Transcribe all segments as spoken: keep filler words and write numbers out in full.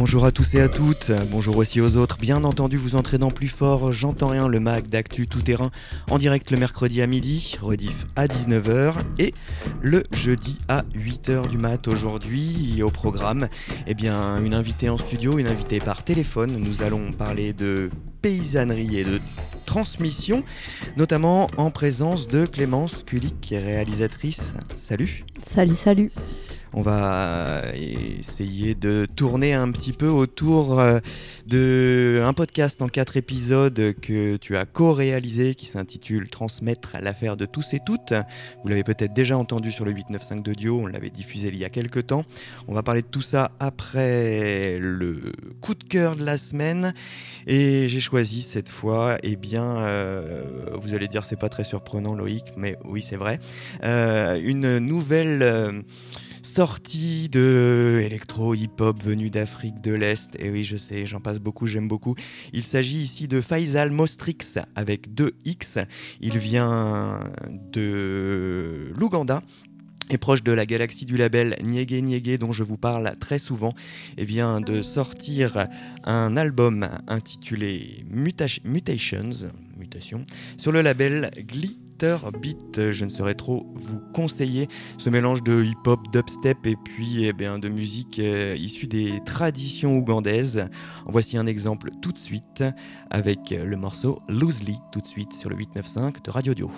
Bonjour à tous et à toutes, bonjour aussi aux autres. Bien entendu, vous entrez dans Plus Fort, J'entends rien, le mag d'actu tout terrain, en direct le mercredi à midi, rediff à dix-neuf heures et le jeudi à huit heures du mat. Aujourd'hui, au programme, eh bien, une invitée en studio, une invitée par téléphone. Nous allons parler de paysannerie et de transmission, notamment en présence de Clémence Kulik, réalisatrice. Salut. Salut, salut. On va essayer de tourner un petit peu autour d'un podcast en quatre épisodes que tu as co-réalisé qui s'intitule « Transmettre l'affaire de tous et toutes ». Vous l'avez peut-être déjà entendu sur le huit neuf cinq d'Audio, on l'avait diffusé il y a quelques temps. On va parler de tout ça après le coup de cœur de la semaine. Et j'ai choisi cette fois, eh bien, euh, vous allez dire c'est pas très surprenant Loïc, mais oui c'est vrai, euh, une nouvelle... Euh, sortie de électro hip-hop venu d'Afrique de l'Est. Et oui, je sais, j'en passe beaucoup, j'aime beaucoup. Il s'agit ici de Faisal Mostrix avec deux X. Il vient de l'Ouganda. Et proche de la galaxie du label Nyege Nyege dont je vous parle très souvent, et vient de sortir un album intitulé Muta- Mutations, Mutation, sur le label Glee. Beat, je ne saurais trop vous conseiller ce mélange de hip-hop, dubstep et puis eh bien, de musique euh, issue des traditions ougandaises. En voici un exemple tout de suite avec le morceau Loosely, tout de suite sur le huit neuf cinq de Radio Dio.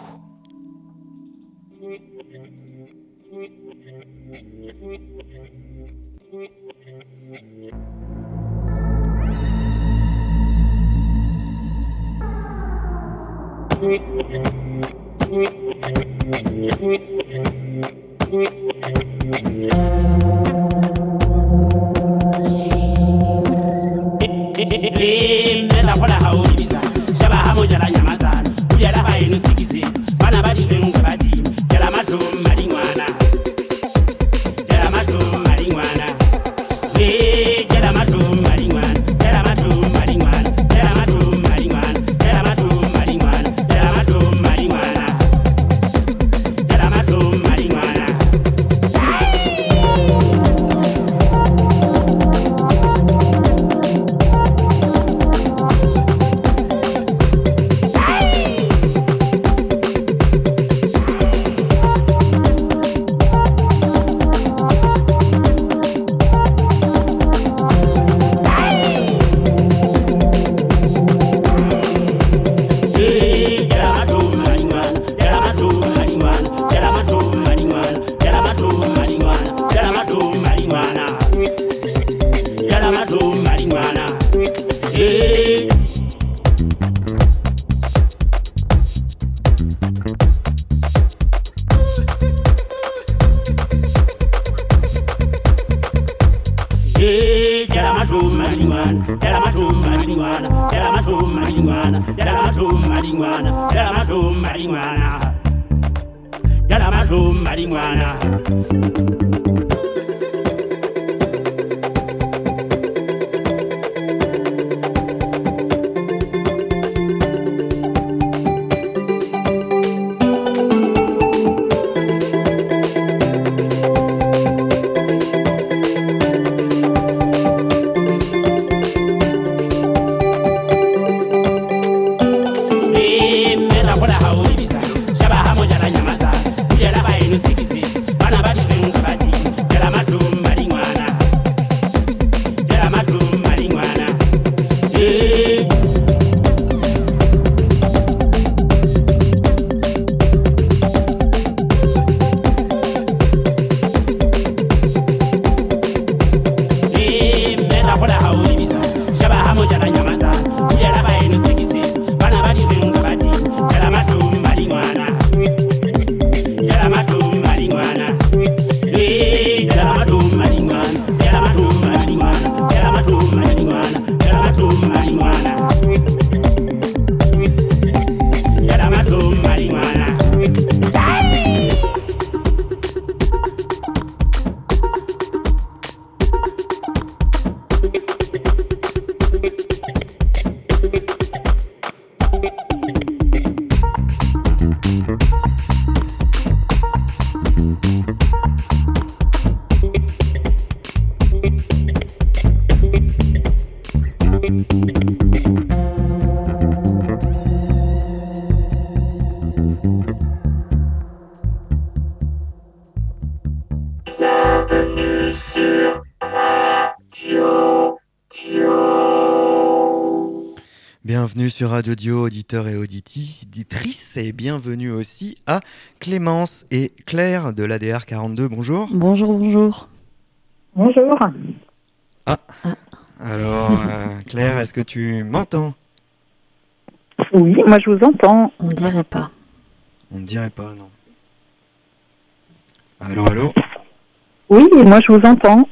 Shaba hamo jala nyamata, jala ba inu sikisi, bana badi Bienvenue sur Radio Dio, auditeurs et auditrices, et bienvenue aussi à Clémence et Claire de l'A D R quarante-deux. Bonjour. Bonjour, bonjour. Bonjour. Ah, alors euh, Claire, est-ce que tu m'entends? Oui, moi je vous entends. On dirait pas. On ne dirait pas, non. Allô, allô? Oui, moi je vous entends.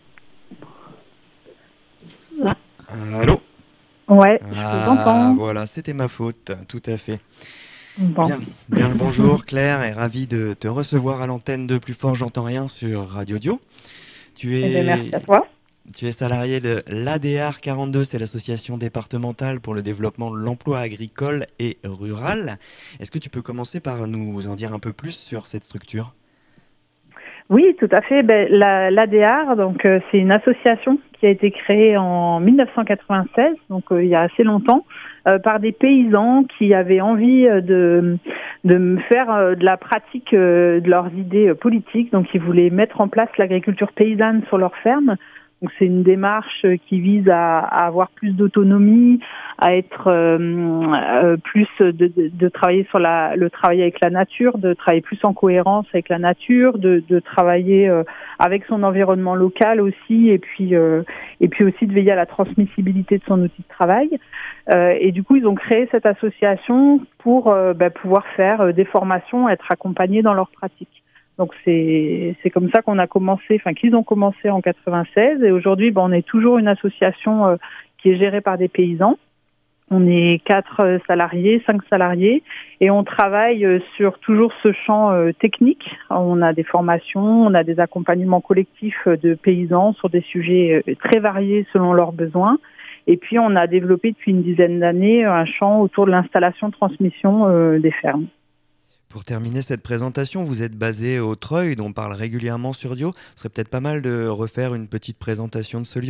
Là. Allô? Ouais, ah, je vous entends. Voilà, c'était ma faute, tout à fait. Bon. Bien, bien le bonjour Claire, et ravi de te recevoir à l'antenne de Plus Fort J'entends Rien sur Radio Dio. Tu es, Eh bien, merci à toi. Tu es salarié de l'A D R quarante-deux, c'est l'association départementale pour le développement de l'emploi agricole et rural. Est-ce que tu peux commencer par nous en dire un peu plus sur cette structure ? Oui, tout à fait. Ben, la, l'A D R, donc, euh, c'est une association qui a été créée en dix-neuf cent quatre-vingt-seize, donc euh, il y a assez longtemps, euh, par des paysans qui avaient envie euh, de, de faire euh, de la pratique euh, de leurs idées euh, politiques. Donc ils voulaient mettre en place l'agriculture paysanne sur leur ferme. Donc c'est une démarche qui vise à, à avoir plus d'autonomie, à être euh, euh, plus de, de, de travailler sur la, le travail avec la nature, de travailler plus en cohérence avec la nature, de, de travailler euh, avec son environnement local aussi, et puis euh, et puis aussi de veiller à la transmissibilité de son outil de travail. Euh, et du coup, ils ont créé cette association pour euh, bah, pouvoir faire euh, des formations, être accompagnés dans leur pratique. Donc c'est c'est comme ça qu'on a commencé, enfin qu'ils ont commencé en quatre-vingt-seize, et aujourd'hui ben, on est toujours une association euh, qui est gérée par des paysans. On est quatre salariés, cinq salariés, et on travaille euh, sur toujours ce champ euh, technique. On a des formations, on a des accompagnements collectifs de paysans sur des sujets euh, très variés selon leurs besoins. Et puis on a développé depuis une dizaine d'années un champ autour de l'installation-transmission euh, des fermes. Pour terminer cette présentation, vous êtes basé au Treuil, dont on parle régulièrement sur Dio. Ce serait peut-être pas mal de refaire une petite présentation de ce lieu ?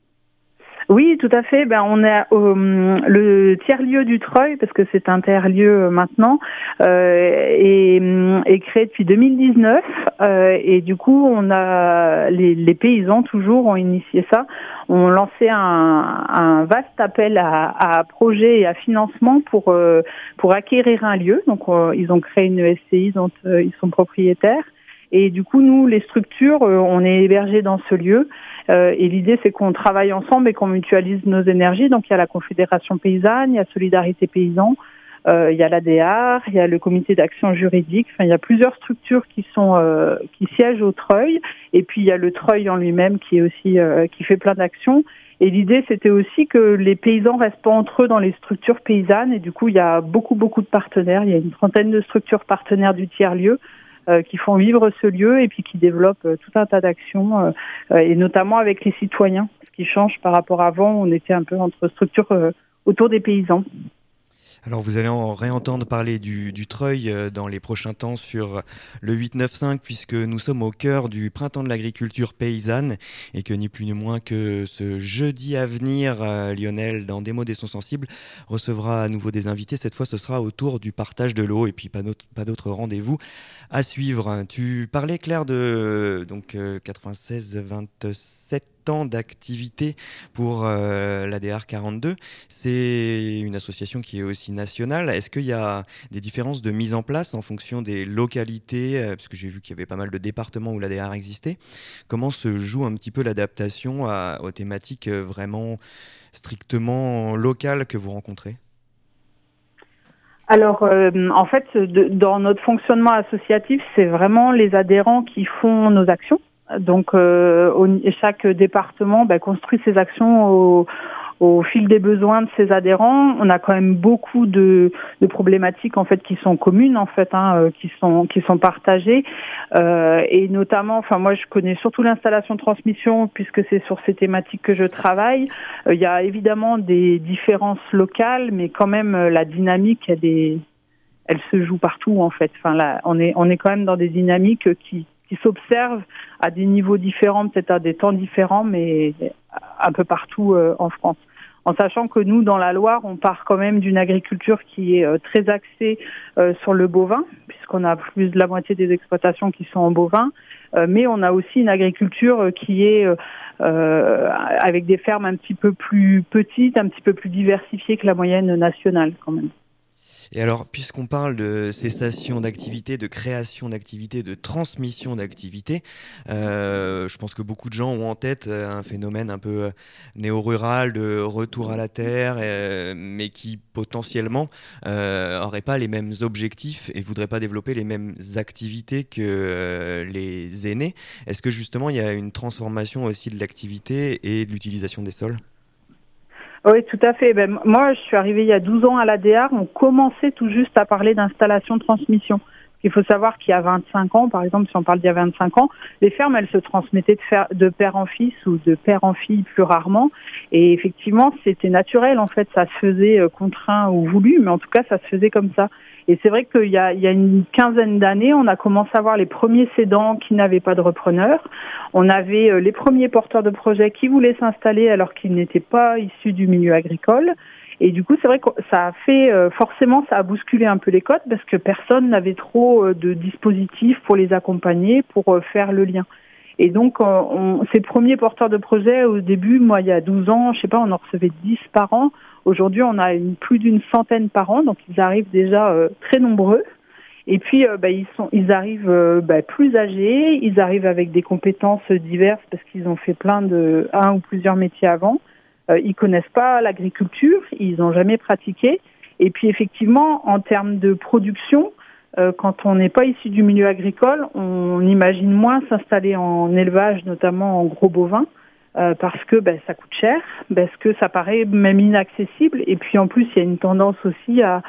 Oui, tout à fait. Ben, on est au le tiers-lieu du Treuil, parce que c'est un tiers-lieu maintenant, euh, et est créé depuis deux mille dix-neuf. Euh, et du coup, on a les, les paysans toujours ont initié ça. On lancé un, un vaste appel à, à projets et à financement pour euh, pour acquérir un lieu. Donc, euh, ils ont créé une E S C I dont euh, ils sont propriétaires. Et du coup, nous, les structures, euh, on est hébergés dans ce lieu. Euh, et l'idée, c'est qu'on travaille ensemble et qu'on mutualise nos énergies. Donc, il y a la Confédération paysanne, il y a Solidarité paysan, euh, il y a l'A D R, il y a le Comité d'action juridique. Enfin, il y a plusieurs structures qui sont euh, qui siègent au Treuil. Et puis, il y a le Treuil en lui-même qui est aussi euh, qui fait plein d'actions. Et l'idée, c'était aussi que les paysans restent pas entre eux dans les structures paysannes. Et du coup, il y a beaucoup, beaucoup de partenaires. Il y a une trentaine de structures partenaires du tiers-lieu Euh, qui font vivre ce lieu et puis qui développent euh, tout un tas d'actions, euh, euh, et notamment avec les citoyens. Ce qui change par rapport à avant, on était un peu entre structures euh, autour des paysans. Alors vous allez en réentendre parler du, du Treuil dans les prochains temps sur le huit neuf cinq, puisque nous sommes au cœur du printemps de l'agriculture paysanne, et que ni plus ni moins que ce jeudi à venir, euh, Lionel, dans Des mots, des sons sensibles, recevra à nouveau des invités. Cette fois, ce sera autour du partage de l'eau, et puis pas d'autres, pas d'autres rendez-vous à suivre. Tu parlais, Claire, de donc euh, quatre-vingt-seize vingt-sept ans d'activité pour euh, l'A D R quarante-deux. C'est une association qui est aussi nationale. Est-ce qu'il y a des différences de mise en place en fonction des localités, euh, parce que j'ai vu qu'il y avait pas mal de départements où l'A D R existait. Comment se joue un petit peu l'adaptation à, aux thématiques vraiment strictement locales que vous rencontrez ? Alors, euh, en fait, de, dans notre fonctionnement associatif, c'est vraiment les adhérents qui font nos actions. Donc, euh, au, chaque département ben, construit ses actions au, au fil des besoins de ses adhérents. On a quand même beaucoup de, de problématiques en fait qui sont communes en fait, hein, qui sont qui sont partagées, euh, et notamment, enfin moi je connais surtout l'installation de transmission puisque c'est sur ces thématiques que je travaille. Euh, il y a évidemment des différences locales, mais quand même la dynamique elle est, elle se joue partout en fait. Enfin là, on est on est quand même dans des dynamiques qui qui s'observent à des niveaux différents, peut-être à des temps différents, mais un peu partout euh, en France. En sachant que nous, dans la Loire, on part quand même d'une agriculture qui est euh, très axée euh, sur le bovin, puisque puisqu'on a plus de la moitié des exploitations qui sont en bovin, euh, mais on a aussi une agriculture qui est euh, avec des fermes un petit peu plus petites, un petit peu plus diversifiées que la moyenne nationale quand même. Et alors, puisqu'on parle de cessation d'activité, de création d'activité, de transmission d'activité, euh, je pense que beaucoup de gens ont en tête un phénomène un peu néo-rural de retour à la terre, euh, mais qui potentiellement euh, n'aurait pas les mêmes objectifs et voudrait pas développer les mêmes activités que euh, les aînés. Est-ce que justement il y a une transformation aussi de l'activité et de l'utilisation des sols ? Oui, tout à fait. Ben, moi, je suis arrivée il y a douze ans à l'A D A R. On commençait tout juste à parler d'installation de transmission. Il faut savoir qu'il y a vingt-cinq ans, par exemple, si on parle d'il y a vingt-cinq ans, les fermes, elles se transmettaient de, fer, de père en fils ou de père en fille plus rarement. Et effectivement, c'était naturel. En fait, ça se faisait contraint ou voulu, mais en tout cas, ça se faisait comme ça. Et c'est vrai qu'il y a, il y a une quinzaine d'années, on a commencé à voir les premiers cédants qui n'avaient pas de repreneur. On avait les premiers porteurs de projets qui voulaient s'installer alors qu'ils n'étaient pas issus du milieu agricole. Et du coup, c'est vrai que ça a fait, forcément, ça a bousculé un peu les codes parce que personne n'avait trop de dispositifs pour les accompagner, pour faire le lien. Et donc, on, ces premiers porteurs de projets, au début, moi, il y a douze ans, je sais pas, on en recevait dix par an. Aujourd'hui, on a une, plus d'une centaine par an, donc ils arrivent déjà euh, très nombreux. Et puis, euh, bah, ils sont, ils arrivent euh, bah, plus âgés, ils arrivent avec des compétences diverses parce qu'ils ont fait plein de un ou plusieurs métiers avant. Euh, ils connaissent pas l'agriculture, ils n'ont jamais pratiqué. Et puis, effectivement, en termes de production, euh, quand on n'est pas issu du milieu agricole, on imagine moins s'installer en élevage, notamment en gros bovins. Euh, parce que ben, ça coûte cher, parce que ça paraît même inaccessible. Et puis en plus, il y a une tendance aussi à,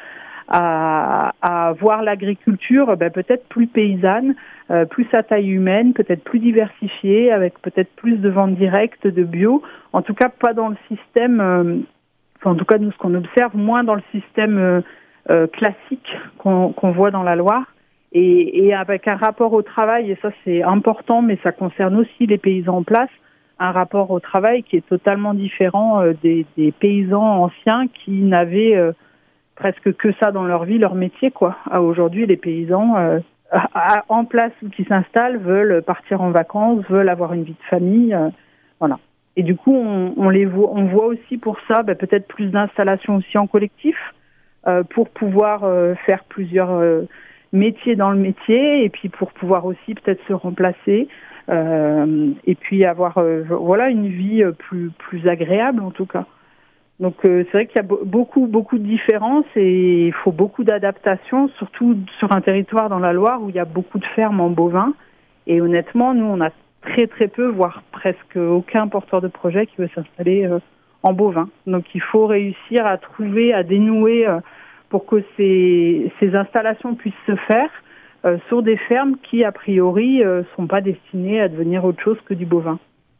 à, à voir l'agriculture ben, peut-être plus paysanne, euh, plus à taille humaine, peut-être plus diversifiée, avec peut-être plus de ventes directes, de bio. En tout cas, pas dans le système, euh, enfin, en tout cas, nous, ce qu'on observe, moins dans le système euh, euh, classique qu'on, qu'on voit dans la Loire. Et, et avec un rapport au travail, et ça c'est important, mais ça concerne aussi les paysans en place, un rapport au travail qui est totalement différent euh, des, des paysans anciens qui n'avaient euh, presque que ça dans leur vie, leur métier, quoi. À aujourd'hui, les paysans euh, à, à, en place ou qui s'installent veulent partir en vacances, veulent avoir une vie de famille, euh, voilà. Et du coup, on, on les voit, on voit aussi pour ça, bah, peut-être plus d'installations aussi en collectif euh, pour pouvoir euh, faire plusieurs euh, métiers dans le métier et puis pour pouvoir aussi peut-être se remplacer. Euh, et puis avoir euh, voilà une vie plus plus agréable en tout cas. Donc euh, c'est vrai qu'il y a b- beaucoup beaucoup de différences et il faut beaucoup d'adaptation, surtout sur un territoire dans la Loire où il y a beaucoup de fermes en bovin. Et honnêtement, nous on a très très peu, voire presque aucun porteur de projet qui veut s'installer euh, en bovin. Donc il faut réussir à trouver, à dénouer euh, pour que ces ces installations puissent se faire. Euh, sur des fermes qui, a priori, ne euh, sont pas destinées à devenir autre chose que du bovin.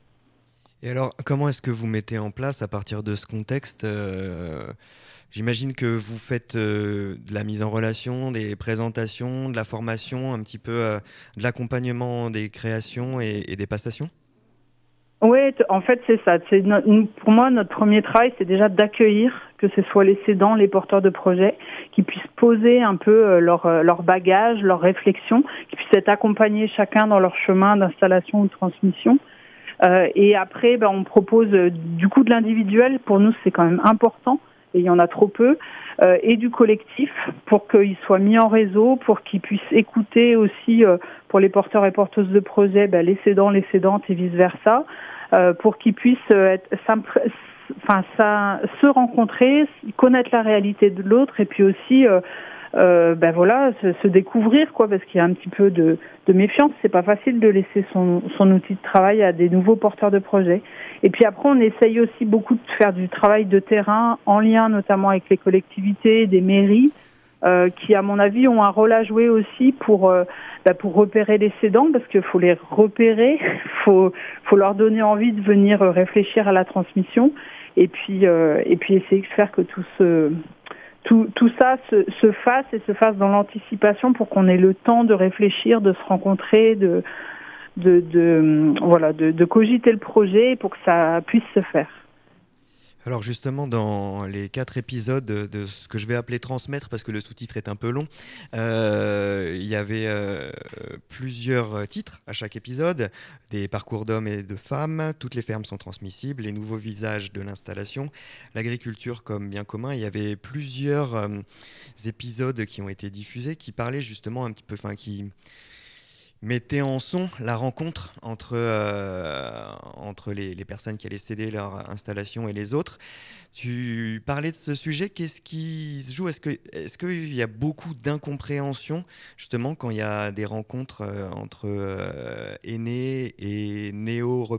Et alors, comment est-ce que vous mettez en place, à partir de ce contexte, euh, j'imagine que vous faites euh, de la mise en relation, des présentations, de la formation, un petit peu euh, de l'accompagnement des créations et, et des passations ? Oui, en fait, c'est ça. C'est no- pour moi, notre premier travail, c'est déjà d'accueillir, que ce soit les cédants, les porteurs de projets, qui puissent poser un peu leur, leur bagage, leur réflexion, qui puissent être accompagnés chacun dans leur chemin d'installation ou de transmission. Euh, et après, ben, on propose euh, du coup de l'individuel. Pour nous, c'est quand même important, et il y en a trop peu, euh, et du collectif, pour qu'ils soient mis en réseau, pour qu'ils puissent écouter aussi, euh, pour les porteurs et porteuses de projets, ben, les cédants, les cédantes et vice-versa. Euh, pour qu'ils puissent être simple, enfin ça, se rencontrer, connaître la réalité de l'autre et puis aussi euh, euh, ben voilà se, se découvrir quoi, parce qu'il y a un petit peu de, de méfiance. C'est pas facile de laisser son, son outil de travail à des nouveaux porteurs de projets. Et puis après on essaye aussi beaucoup de faire du travail de terrain en lien notamment avec les collectivités, des mairies. Euh, qui, à mon avis, ont un rôle à jouer aussi pour euh, bah, pour repérer les cédants, parce qu'il faut les repérer, faut faut leur donner envie de venir réfléchir à la transmission, et puis euh, et puis essayer de faire que tout ce tout tout ça se, se fasse et se fasse dans l'anticipation pour qu'on ait le temps de réfléchir, de se rencontrer, de de, de voilà de, de cogiter le projet pour que ça puisse se faire. Alors justement, dans les quatre épisodes de ce que je vais appeler transmettre, parce que le sous-titre est un peu long, euh, il y avait euh, plusieurs titres à chaque épisode, des parcours d'hommes et de femmes, toutes les fermes sont transmissibles, les nouveaux visages de l'installation, l'agriculture comme bien commun. Il y avait plusieurs euh, épisodes qui ont été diffusés qui parlaient justement un petit peu, enfin qui... mettait en son la rencontre entre, euh, entre les, les personnes qui allaient céder leur installation et les autres. Tu parlais de ce sujet, qu'est-ce qui se joue ? Est-ce que, est-ce qu'il y a beaucoup d'incompréhension justement quand il y a des rencontres euh, entre euh, aînés et néo-repreneurs ?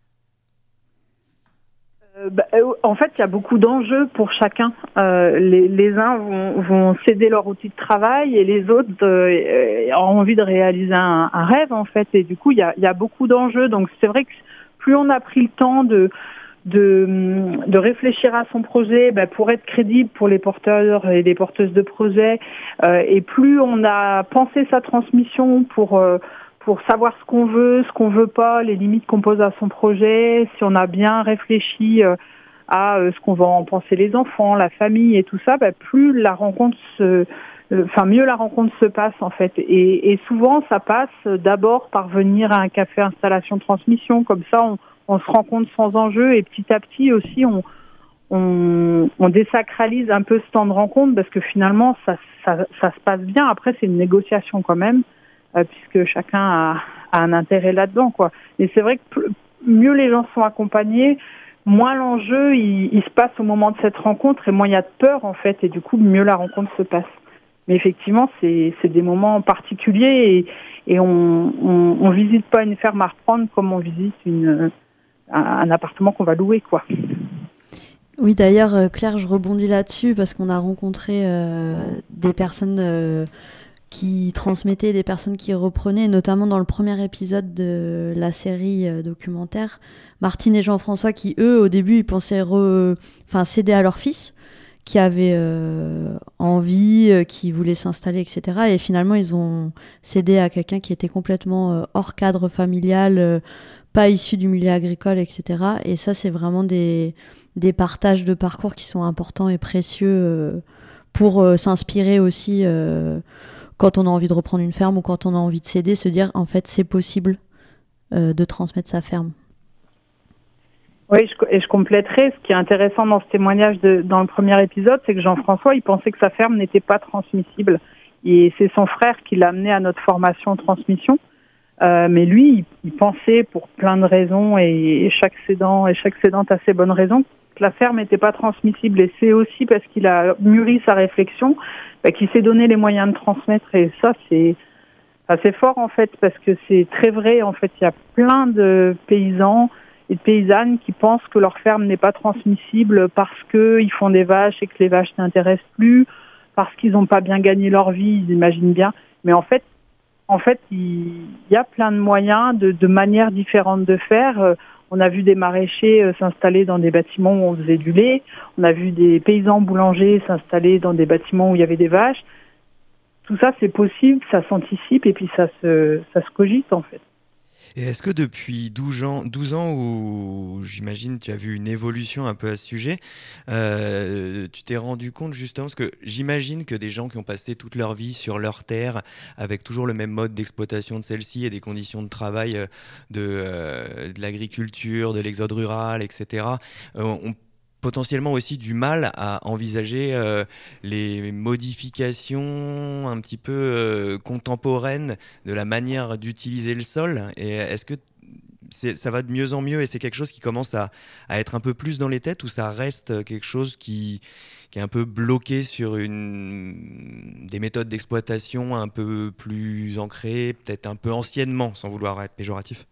Euh, bah, euh, en fait, il y a beaucoup d'enjeux pour chacun. Euh, les, les uns vont, vont céder leur outil de travail et les autres euh, ont envie de réaliser un, un rêve, en fait. Et du coup, il y a, il y a beaucoup d'enjeux. Donc, c'est vrai que plus on a pris le temps de, de, de réfléchir à son projet, bah, pour être crédible pour les porteurs et les porteuses de projets, euh, et plus on a pensé sa transmission pour... Euh, pour savoir ce qu'on veut, ce qu'on veut pas, les limites qu'on pose à son projet, si on a bien réfléchi euh, à euh, ce qu'on va en penser les enfants, la famille et tout ça, bah, plus la rencontre se, enfin euh, mieux la rencontre se passe en fait. Et, et souvent ça passe d'abord par venir à un café installation transmission, comme ça on, on se rencontre sans enjeu et petit à petit aussi on on, on désacralise un peu ce temps de rencontre parce que finalement ça ça, ça se passe bien. Après c'est une négociation quand même. Euh, puisque chacun a, a un intérêt là-dedans, quoi. Et c'est vrai que plus, mieux les gens sont accompagnés, moins l'enjeu il, il se passe au moment de cette rencontre et moins il y a de peur en fait, et du coup mieux la rencontre se passe. Mais effectivement, c'est, c'est des moments particuliers et, et on, on, on visite pas une ferme à reprendre comme on visite une, un, un appartement qu'on va louer, quoi. Oui, d'ailleurs, Claire, je rebondis là-dessus parce qu'on a rencontré euh, des personnes euh, qui transmettaient, des personnes qui reprenaient, notamment dans le premier épisode de la série euh, documentaire, Martine et Jean-François, qui eux, au début, ils pensaient re... enfin, céder à leur fils, qui avait euh, envie, euh, qui voulait s'installer, et cetera. Et finalement, ils ont cédé à quelqu'un qui était complètement euh, hors cadre familial, euh, pas issu du milieu agricole, et cetera. Et ça, c'est vraiment des, des partages de parcours qui sont importants et précieux euh, pour euh, s'inspirer aussi euh, quand on a envie de reprendre une ferme ou quand on a envie de céder, se dire en fait c'est possible euh, de transmettre sa ferme. Oui, je, et je compléterai, ce qui est intéressant dans ce témoignage de, dans le premier épisode, c'est que Jean-François, il pensait que sa ferme n'était pas transmissible. Et c'est son frère qui l'a amené à notre formation transmission. Euh, mais lui, il, il pensait pour plein de raisons, et, et chaque cédant et chaque cédante a ses bonnes raisons, que la ferme n'était pas transmissible. Et c'est aussi parce qu'il a mûri sa réflexion, bah, qu'il s'est donné les moyens de transmettre. Et ça, c'est assez fort en fait, parce que c'est très vrai. En fait, il y a plein de paysans et de paysannes qui pensent que leur ferme n'est pas transmissible parce qu'ils font des vaches et que les vaches n'intéressent plus, parce qu'ils n'ont pas bien gagné leur vie, ils imaginent bien. Mais en fait, en fait, il y a plein de moyens, de, de manières différentes de faire. On a vu des maraîchers s'installer dans des bâtiments où on faisait du lait. On a vu des paysans boulangers s'installer dans des bâtiments où il y avait des vaches. Tout ça, c'est possible, ça s'anticipe et puis ça se, ça se cogite en fait. Et est-ce que depuis douze ans, douze ans où j'imagine tu as vu une évolution un peu à ce sujet, euh, tu t'es rendu compte justement, parce que j'imagine que des gens qui ont passé toute leur vie sur leur terre avec toujours le même mode d'exploitation de celle-ci et des conditions de travail de, euh, de l'agriculture, de l'exode rural, et cetera, euh, ont potentiellement aussi du mal à envisager euh, les modifications un petit peu euh, contemporaines de la manière d'utiliser le sol. Et est-ce que c'est, ça va de mieux en mieux et c'est quelque chose qui commence à, à être un peu plus dans les têtes, ou ça reste quelque chose qui, qui est un peu bloqué sur une, des méthodes d'exploitation un peu plus ancrées, peut-être un peu anciennement, sans vouloir être péjoratif?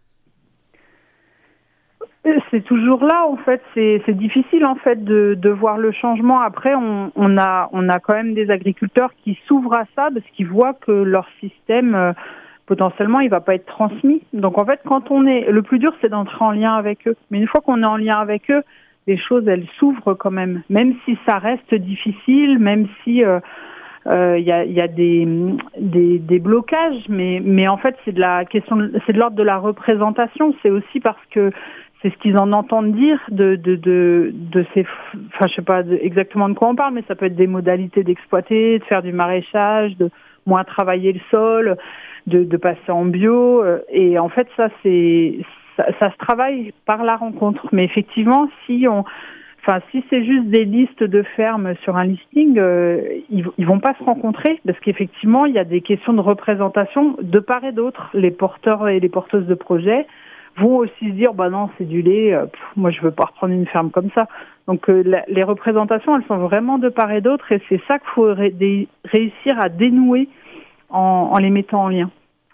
C'est toujours là, en fait. C'est, c'est difficile, en fait, de, de voir le changement. Après, on, on a, on a quand même des agriculteurs qui s'ouvrent à ça parce qu'ils voient que leur système, euh, potentiellement, il va pas être transmis. Donc, en fait, quand on est, le plus dur, c'est d'entrer en lien avec eux. Mais une fois qu'on est en lien avec eux, les choses, elles s'ouvrent quand même. Même si ça reste difficile, même si, euh, euh, y a, y a des, des, des blocages, mais, mais en fait, c'est de la question, c'est de l'ordre de la représentation. C'est aussi parce que c'est ce qu'ils en entendent dire de de de, de ces, enfin je sais pas de, exactement de quoi on parle, mais ça peut être des modalités d'exploiter, de faire du maraîchage, de moins travailler le sol, de, de passer en bio. Et en fait, ça c'est ça, ça se travaille par la rencontre. Mais effectivement, si on Enfin, si c'est juste des listes de fermes sur un listing, euh, ils, ils vont pas se rencontrer parce qu'effectivement, il y a des questions de représentation de part et d'autre. Les porteurs et les porteuses de projets vont aussi se dire, bah non, c'est du lait, euh, pff, moi je veux pas reprendre une ferme comme ça. Donc euh, la, les représentations, elles sont vraiment de part et d'autre, et c'est ça qu'il faut ré- dé- réussir à dénouer en, en les mettant en lien.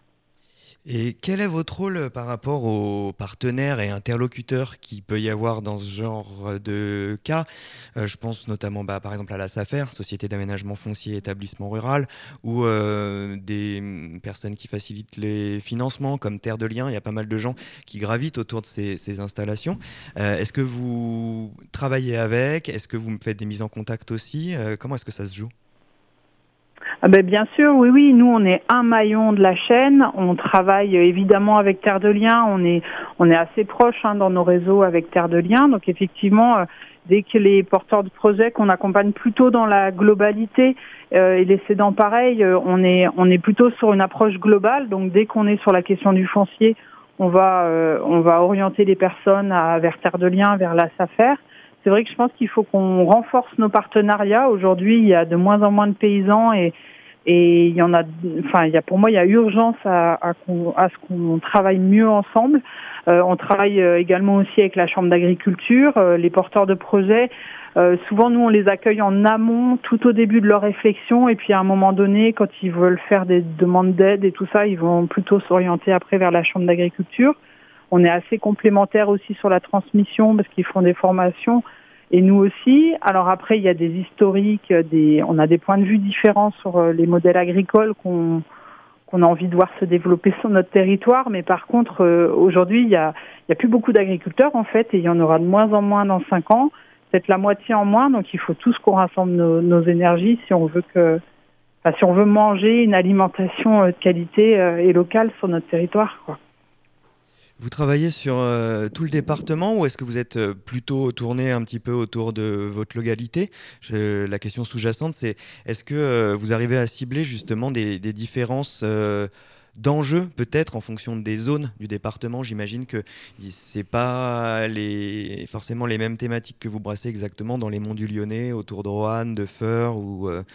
Et quel est votre rôle par rapport aux partenaires et interlocuteurs qu'il peut y avoir dans ce genre de cas ? euh, Je pense notamment bah, par exemple à la SAFER, Société d'aménagement foncier et établissement rural, ou euh, des personnes qui facilitent les financements comme Terre de Liens. Il y a pas mal de gens qui gravitent autour de ces, ces installations. Euh, est-ce que vous travaillez avec ? Est-ce que vous me faites des mises en contact aussi ? euh, Comment est-ce que ça se joue ? Ah ben bien sûr, oui, oui. Nous, on est un maillon de la chaîne. On travaille évidemment avec Terre de Liens. On est, on est assez proche hein, dans nos réseaux avec Terre de Liens. Donc effectivement, euh, dès que les porteurs de projets qu'on accompagne plutôt dans la globalité euh, et les cédants pareil, euh, on est, on est plutôt sur une approche globale. Donc dès qu'on est sur la question du foncier, on va, euh, on va orienter les personnes à, vers Terre de Liens, vers la SAFER. C'est vrai que je pense qu'il faut qu'on renforce nos partenariats. Aujourd'hui, il y a de moins en moins de paysans et, et il y en a, enfin, il y a, pour moi, il y a urgence à, à, à ce qu'on travaille mieux ensemble. Euh, on travaille également aussi avec la Chambre d'agriculture, euh, les porteurs de projets. Euh, souvent, nous, on les accueille en amont, tout au début de leur réflexion, et puis à un moment donné, quand ils veulent faire des demandes d'aide et tout ça, ils vont plutôt s'orienter après vers la Chambre d'agriculture. On est assez complémentaires aussi sur la transmission parce qu'ils font des formations et nous aussi. Alors après, il y a des historiques, des, on a des points de vue différents sur les modèles agricoles qu'on, qu'on a envie de voir se développer sur notre territoire. Mais par contre, euh, aujourd'hui, il y a, il y a plus beaucoup d'agriculteurs en fait et il y en aura de moins en moins dans cinq ans, peut-être la moitié en moins. Donc il faut tous qu'on rassemble nos, nos énergies si on veut que, enfin, si on veut manger une alimentation de qualité euh, et locale sur notre territoire, quoi. Vous travaillez sur euh, tout le département ou est-ce que vous êtes euh, plutôt tourné un petit peu autour de votre localité ? Je, la question sous-jacente, c'est est-ce que euh, vous arrivez à cibler justement des, des différences euh, d'enjeux peut-être en fonction des zones du département ? J'imagine que c'est pas les, forcément les mêmes thématiques que vous brassez exactement dans les monts du Lyonnais, autour de Roanne, de Feur ou... Euh...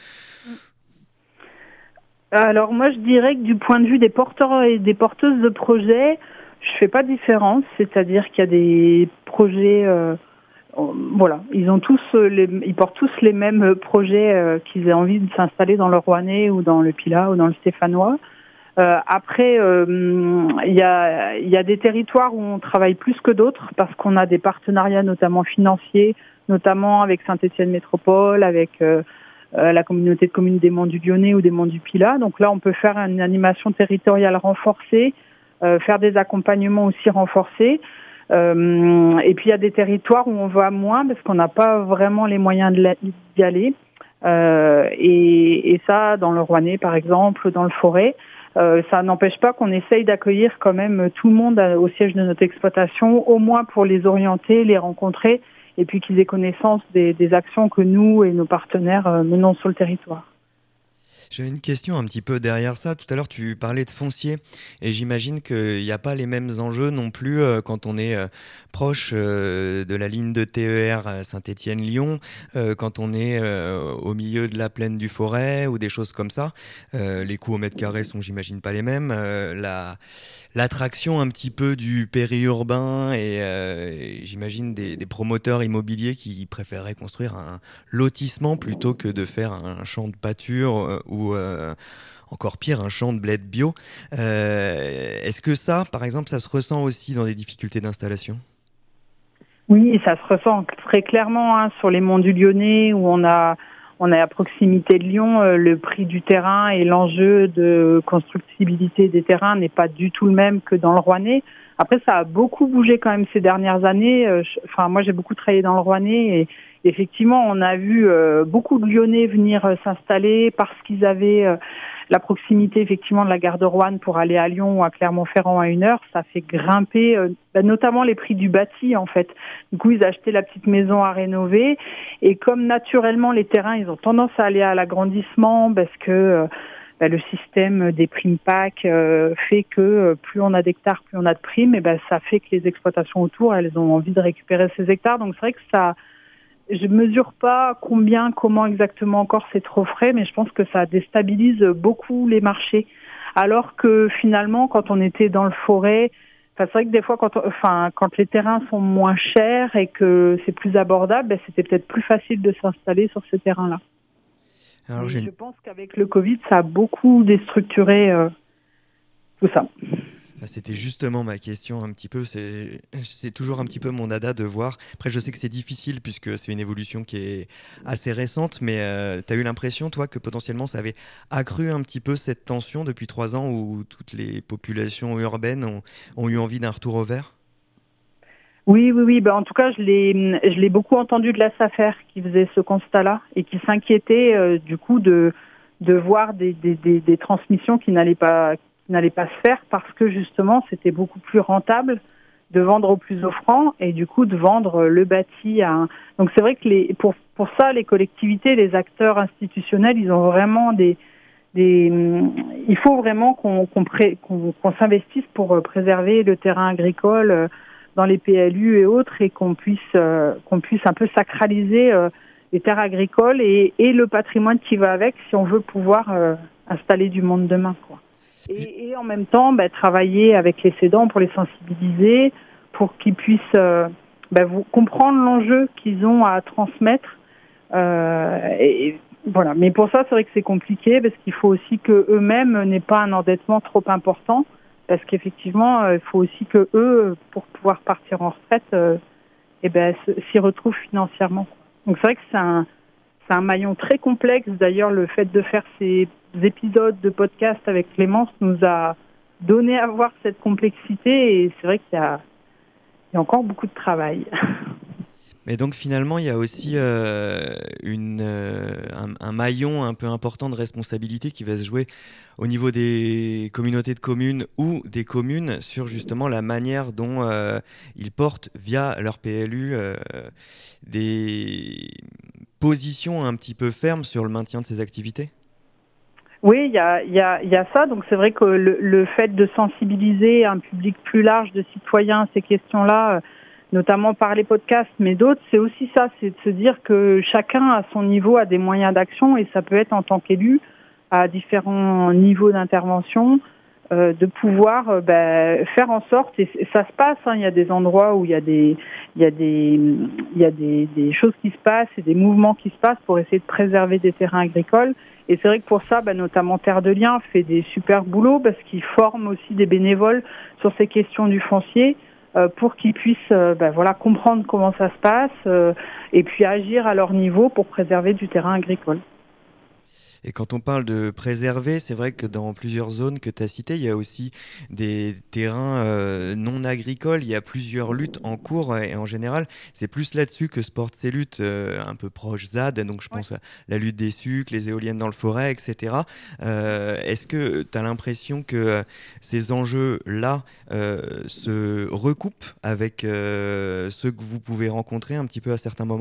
Alors moi je dirais que du point de vue des porteurs et des porteuses de projets, je fais pas de différence, c'est-à-dire qu'il y a des projets, euh, voilà, ils ont tous, les, ils portent tous les mêmes projets euh, qu'ils aient envie de s'installer dans le Rouennais ou dans le Pilat ou dans le Stéphanois. Euh, après, euh, il y a, il y a des territoires où on travaille plus que d'autres parce qu'on a des partenariats notamment financiers, notamment avec Saint-Étienne Métropole, avec euh, euh, la communauté de communes des Monts du Lyonnais ou des Monts du Pilat. Donc là, on peut faire une animation territoriale renforcée. Euh, faire des accompagnements aussi renforcés. Euh, et puis il y a des territoires où on va moins parce qu'on n'a pas vraiment les moyens d'y aller. Euh, et, et ça, dans le Rouennais par exemple, dans le Forêt, euh, ça n'empêche pas qu'on essaye d'accueillir quand même tout le monde au siège de notre exploitation, au moins pour les orienter, les rencontrer, et puis qu'ils aient connaissance des, des actions que nous et nos partenaires euh, menons sur le territoire. J'avais une question un petit peu derrière ça. Tout à l'heure, tu parlais de foncier et j'imagine qu'il n'y a pas les mêmes enjeux non plus euh, quand on est euh, proche euh, de la ligne de T E R Saint-Étienne-Lyon, euh, quand on est euh, au milieu de la plaine du Forêt ou des choses comme ça. Euh, les coûts au mètre carré sont, j'imagine, pas les mêmes. Euh, la, l'attraction un petit peu du périurbain et, euh, et j'imagine des, des promoteurs immobiliers qui préféreraient construire un lotissement plutôt que de faire un champ de pâture euh, ou Euh, encore pire, un champ de blé bio. Euh, est-ce que ça, par exemple, ça se ressent aussi dans des difficultés d'installation ? Oui, ça se ressent très clairement hein, sur les monts du Lyonnais où on a on est à proximité de Lyon. Euh, le prix du terrain et l'enjeu de constructibilité des terrains n'est pas du tout le même que dans le Rouennais. Après, ça a beaucoup bougé quand même ces dernières années. Euh, je, enfin, moi, j'ai beaucoup travaillé dans le Rouennais et effectivement, on a vu euh, beaucoup de Lyonnais venir euh, s'installer parce qu'ils avaient euh, la proximité effectivement de la gare de Roanne pour aller à Lyon ou à Clermont-Ferrand à une heure, ça fait grimper euh, bah, notamment les prix du bâti en fait. Du coup, ils achetaient la petite maison à rénover et comme naturellement les terrains, ils ont tendance à aller à l'agrandissement parce que euh, bah, le système des primes P A C euh, fait que euh, plus on a d'hectares, plus on a de primes, et ben bah, ça fait que les exploitations autour, elles ont envie de récupérer ces hectares. Donc c'est vrai que ça, je mesure pas combien, comment exactement encore c'est trop frais, mais je pense que ça déstabilise beaucoup les marchés. Alors que finalement, quand on était dans le forêt, enfin, c'est vrai que des fois, quand, on, enfin, quand les terrains sont moins chers et que c'est plus abordable, ben, c'était peut-être plus facile de s'installer sur ces terrains-là. Alors, je pense qu'avec le Covid, ça a beaucoup déstructuré euh, tout ça. C'était justement ma question un petit peu, c'est, c'est toujours un petit peu mon dada de voir. Après, je sais que c'est difficile puisque c'est une évolution qui est assez récente, mais euh, tu as eu l'impression, toi, que potentiellement ça avait accru un petit peu cette tension depuis trois ans où toutes les populations urbaines ont, ont eu envie d'un retour au vert ? Oui, oui, oui. Ben, en tout cas, je l'ai, je l'ai beaucoup entendu de la SAFER qui faisait ce constat-là et qui s'inquiétait euh, du coup de, de voir des, des, des, des transmissions qui n'allaient pas n'allait pas se faire parce que justement c'était beaucoup plus rentable de vendre au plus offrant et du coup de vendre le bâti à un... Donc c'est vrai que les, pour, pour ça les collectivités, les acteurs institutionnels, ils ont vraiment des... des il faut vraiment qu'on, qu'on, pré, qu'on, qu'on s'investisse pour préserver le terrain agricole dans les P L U et autres et qu'on puisse, qu'on puisse un peu sacraliser les terres agricoles et, et le patrimoine qui va avec si on veut pouvoir installer du monde demain, quoi. Et, et en même temps, bah, travailler avec les cédants pour les sensibiliser, pour qu'ils puissent euh, bah, vous, comprendre l'enjeu qu'ils ont à transmettre. Euh, et, et voilà. Mais pour ça, c'est vrai que c'est compliqué parce qu'il faut aussi que eux-mêmes n'aient pas un endettement trop important, parce qu'effectivement, il faut aussi que eux, pour pouvoir partir en retraite, euh, et ben s'y retrouvent financièrement. Donc c'est vrai que c'est un C'est un maillon très complexe. D'ailleurs, le fait de faire ces épisodes de podcast avec Clémence nous a donné à voir cette complexité et c'est vrai qu'il y a, il y a encore beaucoup de travail. Mais donc finalement, il y a aussi euh, une, euh, un, un maillon un peu important de responsabilité qui va se jouer au niveau des communautés de communes ou des communes sur justement la manière dont euh, ils portent via leur P L U euh, des position un petit peu ferme sur le maintien de ces activités ? Oui, il y a, y, a, y a ça. Donc c'est vrai que le, le fait de sensibiliser un public plus large de citoyens à ces questions-là, notamment par les podcasts, mais d'autres, c'est aussi ça, c'est de se dire que chacun à son niveau a des moyens d'action et ça peut être en tant qu'élu à différents niveaux d'intervention, euh, de pouvoir euh, bah, faire en sorte, et ça se passe, hein, il y a des endroits où il y a des il y a des il y a des, des choses qui se passent et des mouvements qui se passent pour essayer de préserver des terrains agricoles. Et c'est vrai que pour ça, bah, notamment Terre de Liens fait des super boulots parce qu'ils forment aussi des bénévoles sur ces questions du foncier euh, pour qu'ils puissent euh, bah, voilà, comprendre comment ça se passe euh, et puis agir à leur niveau pour préserver du terrain agricole. Et quand on parle de préserver, c'est vrai que dans plusieurs zones que tu as citées, il y a aussi des terrains euh, non agricoles, il y a plusieurs luttes en cours et en général, c'est plus là-dessus que se portent ces luttes euh, un peu proches Z A D, donc je pense ouais. à la lutte des sucres, les éoliennes dans le forêt, et cetera. Euh, est-ce que tu as l'impression que ces enjeux-là euh, se recoupent avec euh, ceux que vous pouvez rencontrer un petit peu à certains moments ?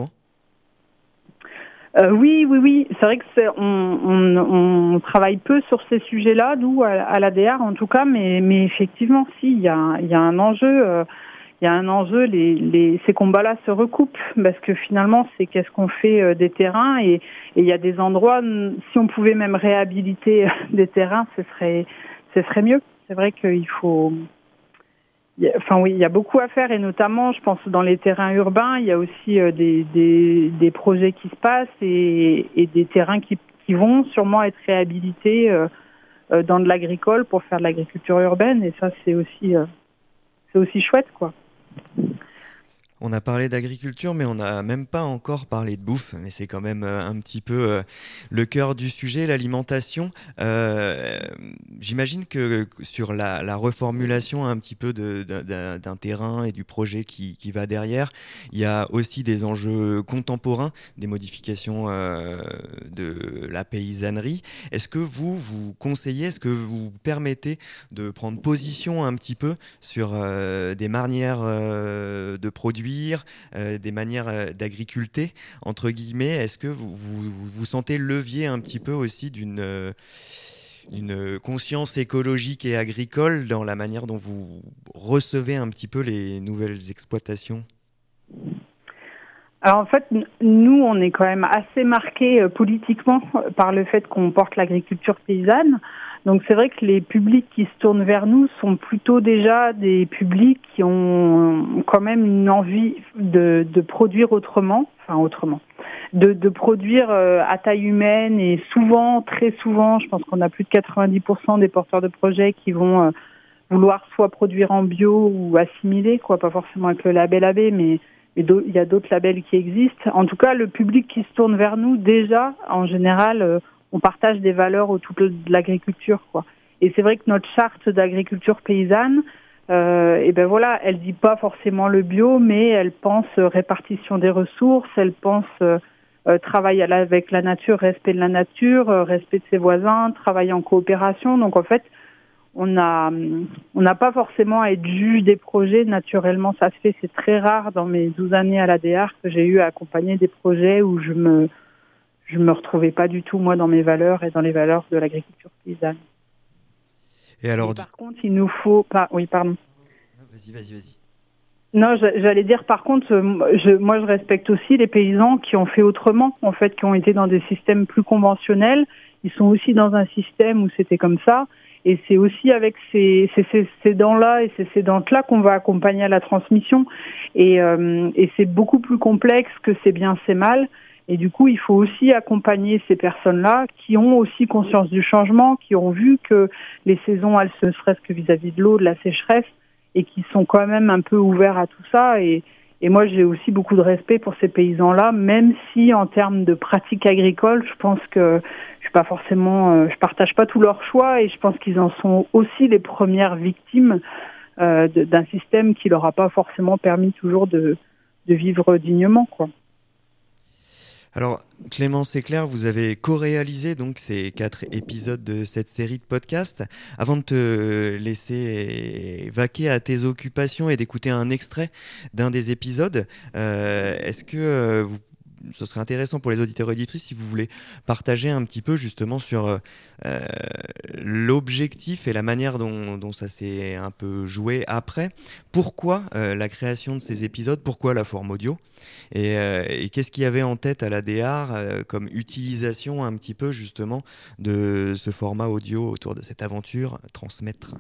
Euh, oui, oui, oui. C'est vrai que c'est, on, on, on travaille peu sur ces sujets-là, nous, à, à l'A D R en tout cas, mais, mais effectivement, si, il y a, il y a un enjeu. Euh, il y a un enjeu. Les, les, ces combats-là se recoupent parce que finalement, c'est qu'est-ce qu'on fait euh, des terrains et, et il y a des endroits. Si on pouvait même réhabiliter des terrains, ce serait, ce serait mieux. C'est vrai qu'il faut. Enfin oui, il y a beaucoup à faire et notamment, je pense, dans les terrains urbains, il y a aussi euh, des, des, des projets qui se passent et, et des terrains qui, qui vont sûrement être réhabilités euh, euh, dans de l'agricole pour faire de l'agriculture urbaine et ça, c'est aussi, euh, c'est aussi chouette, quoi. On a parlé d'agriculture, mais on n'a même pas encore parlé de bouffe. Mais c'est quand même euh, un petit peu euh, le cœur du sujet, l'alimentation. Euh, j'imagine que sur la, la reformulation un petit peu de, de, d'un terrain et du projet qui, qui va derrière, il y a aussi des enjeux contemporains, des modifications euh, de la paysannerie. Est-ce que vous, vous conseillez, est-ce que vous vous permettez de prendre position un petit peu sur euh, des manières euh, de produire, Euh, des manières euh, d'agriculter, entre guillemets? Est-ce que vous, vous, vous sentez le levier un petit peu aussi d'une euh, une conscience écologique et agricole dans la manière dont vous recevez un petit peu les nouvelles exploitations? Alors en fait, nous, on est quand même assez marqués euh, politiquement par le fait qu'on porte l'agriculture paysanne. Donc c'est vrai que les publics qui se tournent vers nous sont plutôt déjà des publics qui ont quand même une envie de, de produire autrement, enfin autrement, de, de produire à taille humaine, et souvent, très souvent, je pense qu'on a plus de quatre-vingt-dix pour cent des porteurs de projets qui vont vouloir soit produire en bio ou assimiler, quoi, pas forcément avec le label A B, mais il y a d'autres labels qui existent. En tout cas, le public qui se tourne vers nous, déjà, en général, on partage des valeurs autour de l'agriculture, quoi. Et c'est vrai que notre charte d'agriculture paysanne, euh, et ben voilà, elle dit pas forcément le bio, mais elle pense répartition des ressources, elle pense euh, travail avec la nature, respect de la nature, euh, respect de ses voisins, travail en coopération. Donc en fait, on a, on n'a pas forcément à être juge des projets. Naturellement, ça se fait. C'est très rare dans mes douze années à l'A D R que j'ai eu à accompagner des projets où je me je me retrouvais pas du tout, moi, dans mes valeurs et dans les valeurs de l'agriculture paysanne. Et alors, et par du... contre, il nous faut pas. Oui, pardon. Vas-y, vas-y, vas-y. Non, j'allais dire, par contre, je, moi, je respecte aussi les paysans qui ont fait autrement, en fait, qui ont été dans des systèmes plus conventionnels. Ils sont aussi dans un système où c'était comme ça. Et c'est aussi avec ces, ces, ces, ces dents-là et ces cédantes-là qu'on va accompagner à la transmission. Et, euh, et c'est beaucoup plus complexe que c'est bien, c'est mal. Et du coup, il faut aussi accompagner ces personnes-là qui ont aussi conscience du changement, qui ont vu que les saisons, elles se serait-ce que vis-à-vis de l'eau, de la sécheresse, et qui sont quand même un peu ouverts à tout ça. Et, et moi, j'ai aussi beaucoup de respect pour ces paysans-là, même si en termes de pratiques agricoles, je pense que je suis pas forcément, je partage pas tous leurs choix, et je pense qu'ils en sont aussi les premières victimes euh, de, d'un système qui leur a pas forcément permis toujours de, de vivre dignement, quoi. Alors, Clémence et Claire, vous avez co-réalisé donc ces quatre épisodes de cette série de podcasts. Avant de te laisser vaquer à tes occupations et d'écouter un extrait d'un des épisodes, euh, est-ce que euh, vous ce serait intéressant pour les auditeurs et auditrices si vous voulez partager un petit peu justement sur euh, l'objectif et la manière dont, dont ça s'est un peu joué après. Pourquoi euh, la création de ces épisodes? Pourquoi la forme audio? Et, euh, et qu'est-ce qu'il y avait en tête à l'A D R euh, comme utilisation un petit peu justement de ce format audio autour de cette aventure transmettre?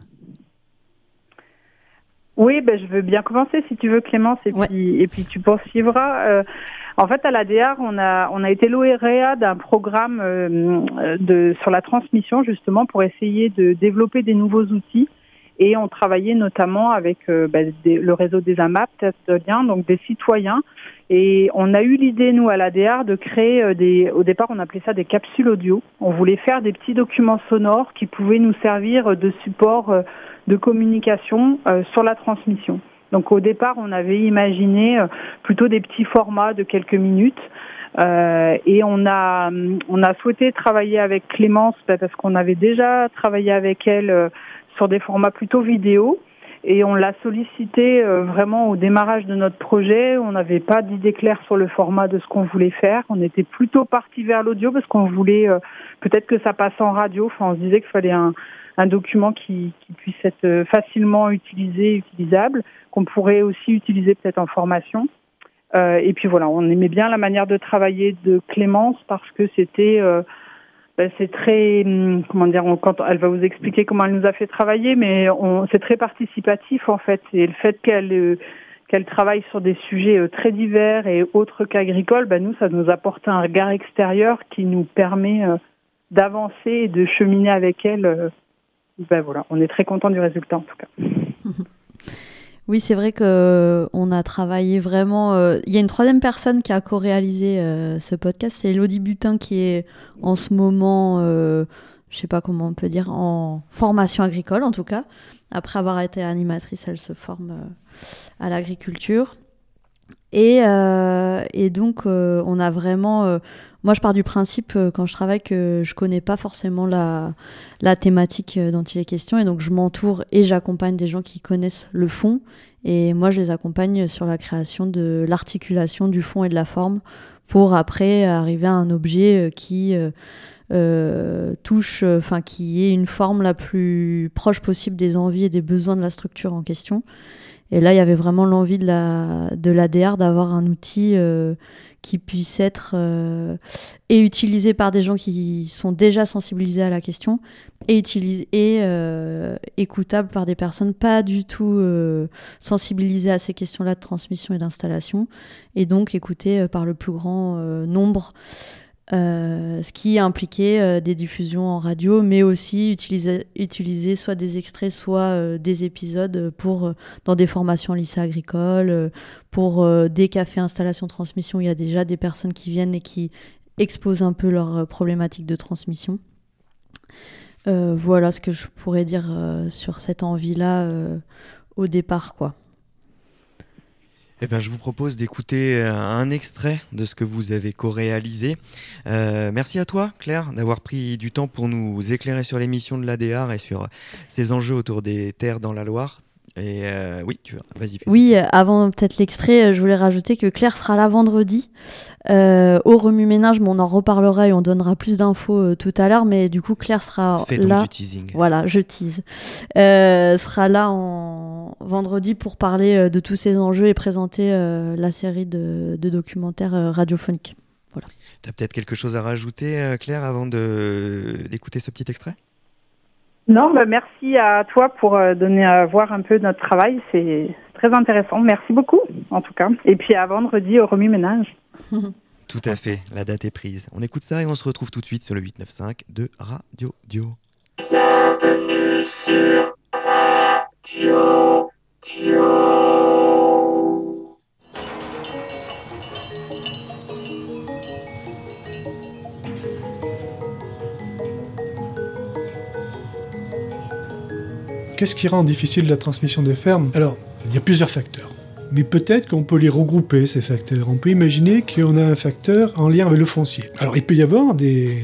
Oui, ben, je veux bien commencer si tu veux, Clémence, et, ouais. puis, et puis tu poursuivras. Euh, en fait, à l'A D R, on a, on a été lauréat d'un programme euh, de, sur la transmission, justement, pour essayer de développer des nouveaux outils. Et on travaillait notamment avec euh, ben, des, le réseau des A M A P, Liens, donc des citoyens. Et on a eu l'idée, nous, à l'A D R, de créer euh, des... Au départ, on appelait ça des capsules audio. On voulait faire des petits documents sonores qui pouvaient nous servir de support euh, de communication euh, sur la transmission. Donc au départ, on avait imaginé euh, plutôt des petits formats de quelques minutes. Euh, et on a on a souhaité travailler avec Clémence parce qu'on avait déjà travaillé avec elle euh, sur des formats plutôt vidéo. Et on l'a sollicité euh, vraiment au démarrage de notre projet. On n'avait pas d'idée claire sur le format de ce qu'on voulait faire. On était plutôt parti vers l'audio parce qu'on voulait euh, peut-être que ça passe en radio. Enfin, on se disait qu'il fallait un un document qui, qui puisse être facilement utilisé, utilisable, qu'on pourrait aussi utiliser peut-être en formation. Euh, et puis voilà, on aimait bien la manière de travailler de Clémence parce que c'était, euh, ben c'est très, comment dire, on, quand elle va vous expliquer comment elle nous a fait travailler, mais on, c'est très participatif en fait. Et le fait qu'elle euh, qu'elle travaille sur des sujets très divers et autres qu'agricoles, ben nous, ça nous apporte un regard extérieur qui nous permet euh, d'avancer et de cheminer avec elle. Euh, Ben voilà, on est très content du résultat en tout cas. Oui, c'est vrai qu'on a travaillé vraiment... Il euh, y a une troisième personne qui a co-réalisé euh, ce podcast, c'est Elodie Butin qui est en ce moment, euh, je ne sais pas comment on peut dire, en formation agricole en tout cas. Après avoir été animatrice, elle se forme euh, à l'agriculture. Et, euh, et donc, euh, on a vraiment... Euh, moi, je pars du principe, euh, quand je travaille, que je ne connais pas forcément la, la thématique dont il est question. Et donc, je m'entoure et j'accompagne des gens qui connaissent le fond. Et moi, je les accompagne sur la création de l'articulation du fond et de la forme pour après arriver à un objet qui euh, euh, touche, enfin, qui ait une forme la plus proche possible des envies et des besoins de la structure en question. Et là, il y avait vraiment l'envie de la, de l'A D R d'avoir un outil euh, qui puisse être euh, et utilisé par des gens qui sont déjà sensibilisés à la question et, utilisé, et euh, écoutable par des personnes pas du tout euh, sensibilisées à ces questions-là de transmission et d'installation, et donc écouté euh, par le plus grand euh, nombre. Euh, ce qui impliquait euh, des diffusions en radio, mais aussi utiliser, utiliser soit des extraits, soit euh, des épisodes pour, euh, dans des formations en lycée agricole, euh, pour euh, des cafés installation transmission où il y a déjà des personnes qui viennent et qui exposent un peu leurs euh, problématiques de transmission. Euh, voilà ce que je pourrais dire euh, sur cette envie-là euh, au départ, quoi. Eh ben, je vous propose d'écouter un extrait de ce que vous avez co-réalisé. Euh, merci à toi, Claire, d'avoir pris du temps pour nous éclairer sur l'émission de l'A D R et sur ces enjeux autour des terres dans la Loire. Et euh, oui, tu vas, vas-y. Oui, euh, avant peut-être l'extrait, je voulais rajouter que Claire sera là vendredi euh, au remue-ménage, mais on en reparlera et on donnera plus d'infos euh, tout à l'heure. Mais du coup, Claire sera Fais là. Donc du teasing. Voilà, je tease. Euh, sera là en vendredi pour parler euh, de tous ces enjeux et présenter euh, la série de, de documentaires euh, radiophoniques. Voilà. Tu as peut-être quelque chose à rajouter, euh, Claire, avant de, d'écouter ce petit extrait ? Non, bah merci à toi pour donner à voir un peu notre travail. C'est très intéressant. Merci beaucoup, en tout cas. Et puis à vendredi au remue-ménage. Tout à fait, la date est prise. On écoute ça et on se retrouve tout de suite sur le huit neuf cinq de Radio Dio. Bienvenue sur Radio Dio. Qu'est-ce qui rend difficile la transmission des fermes ? Alors, il y a plusieurs facteurs. Mais peut-être qu'on peut les regrouper, ces facteurs. On peut imaginer qu'on a un facteur en lien avec le foncier. Alors, il peut y avoir des...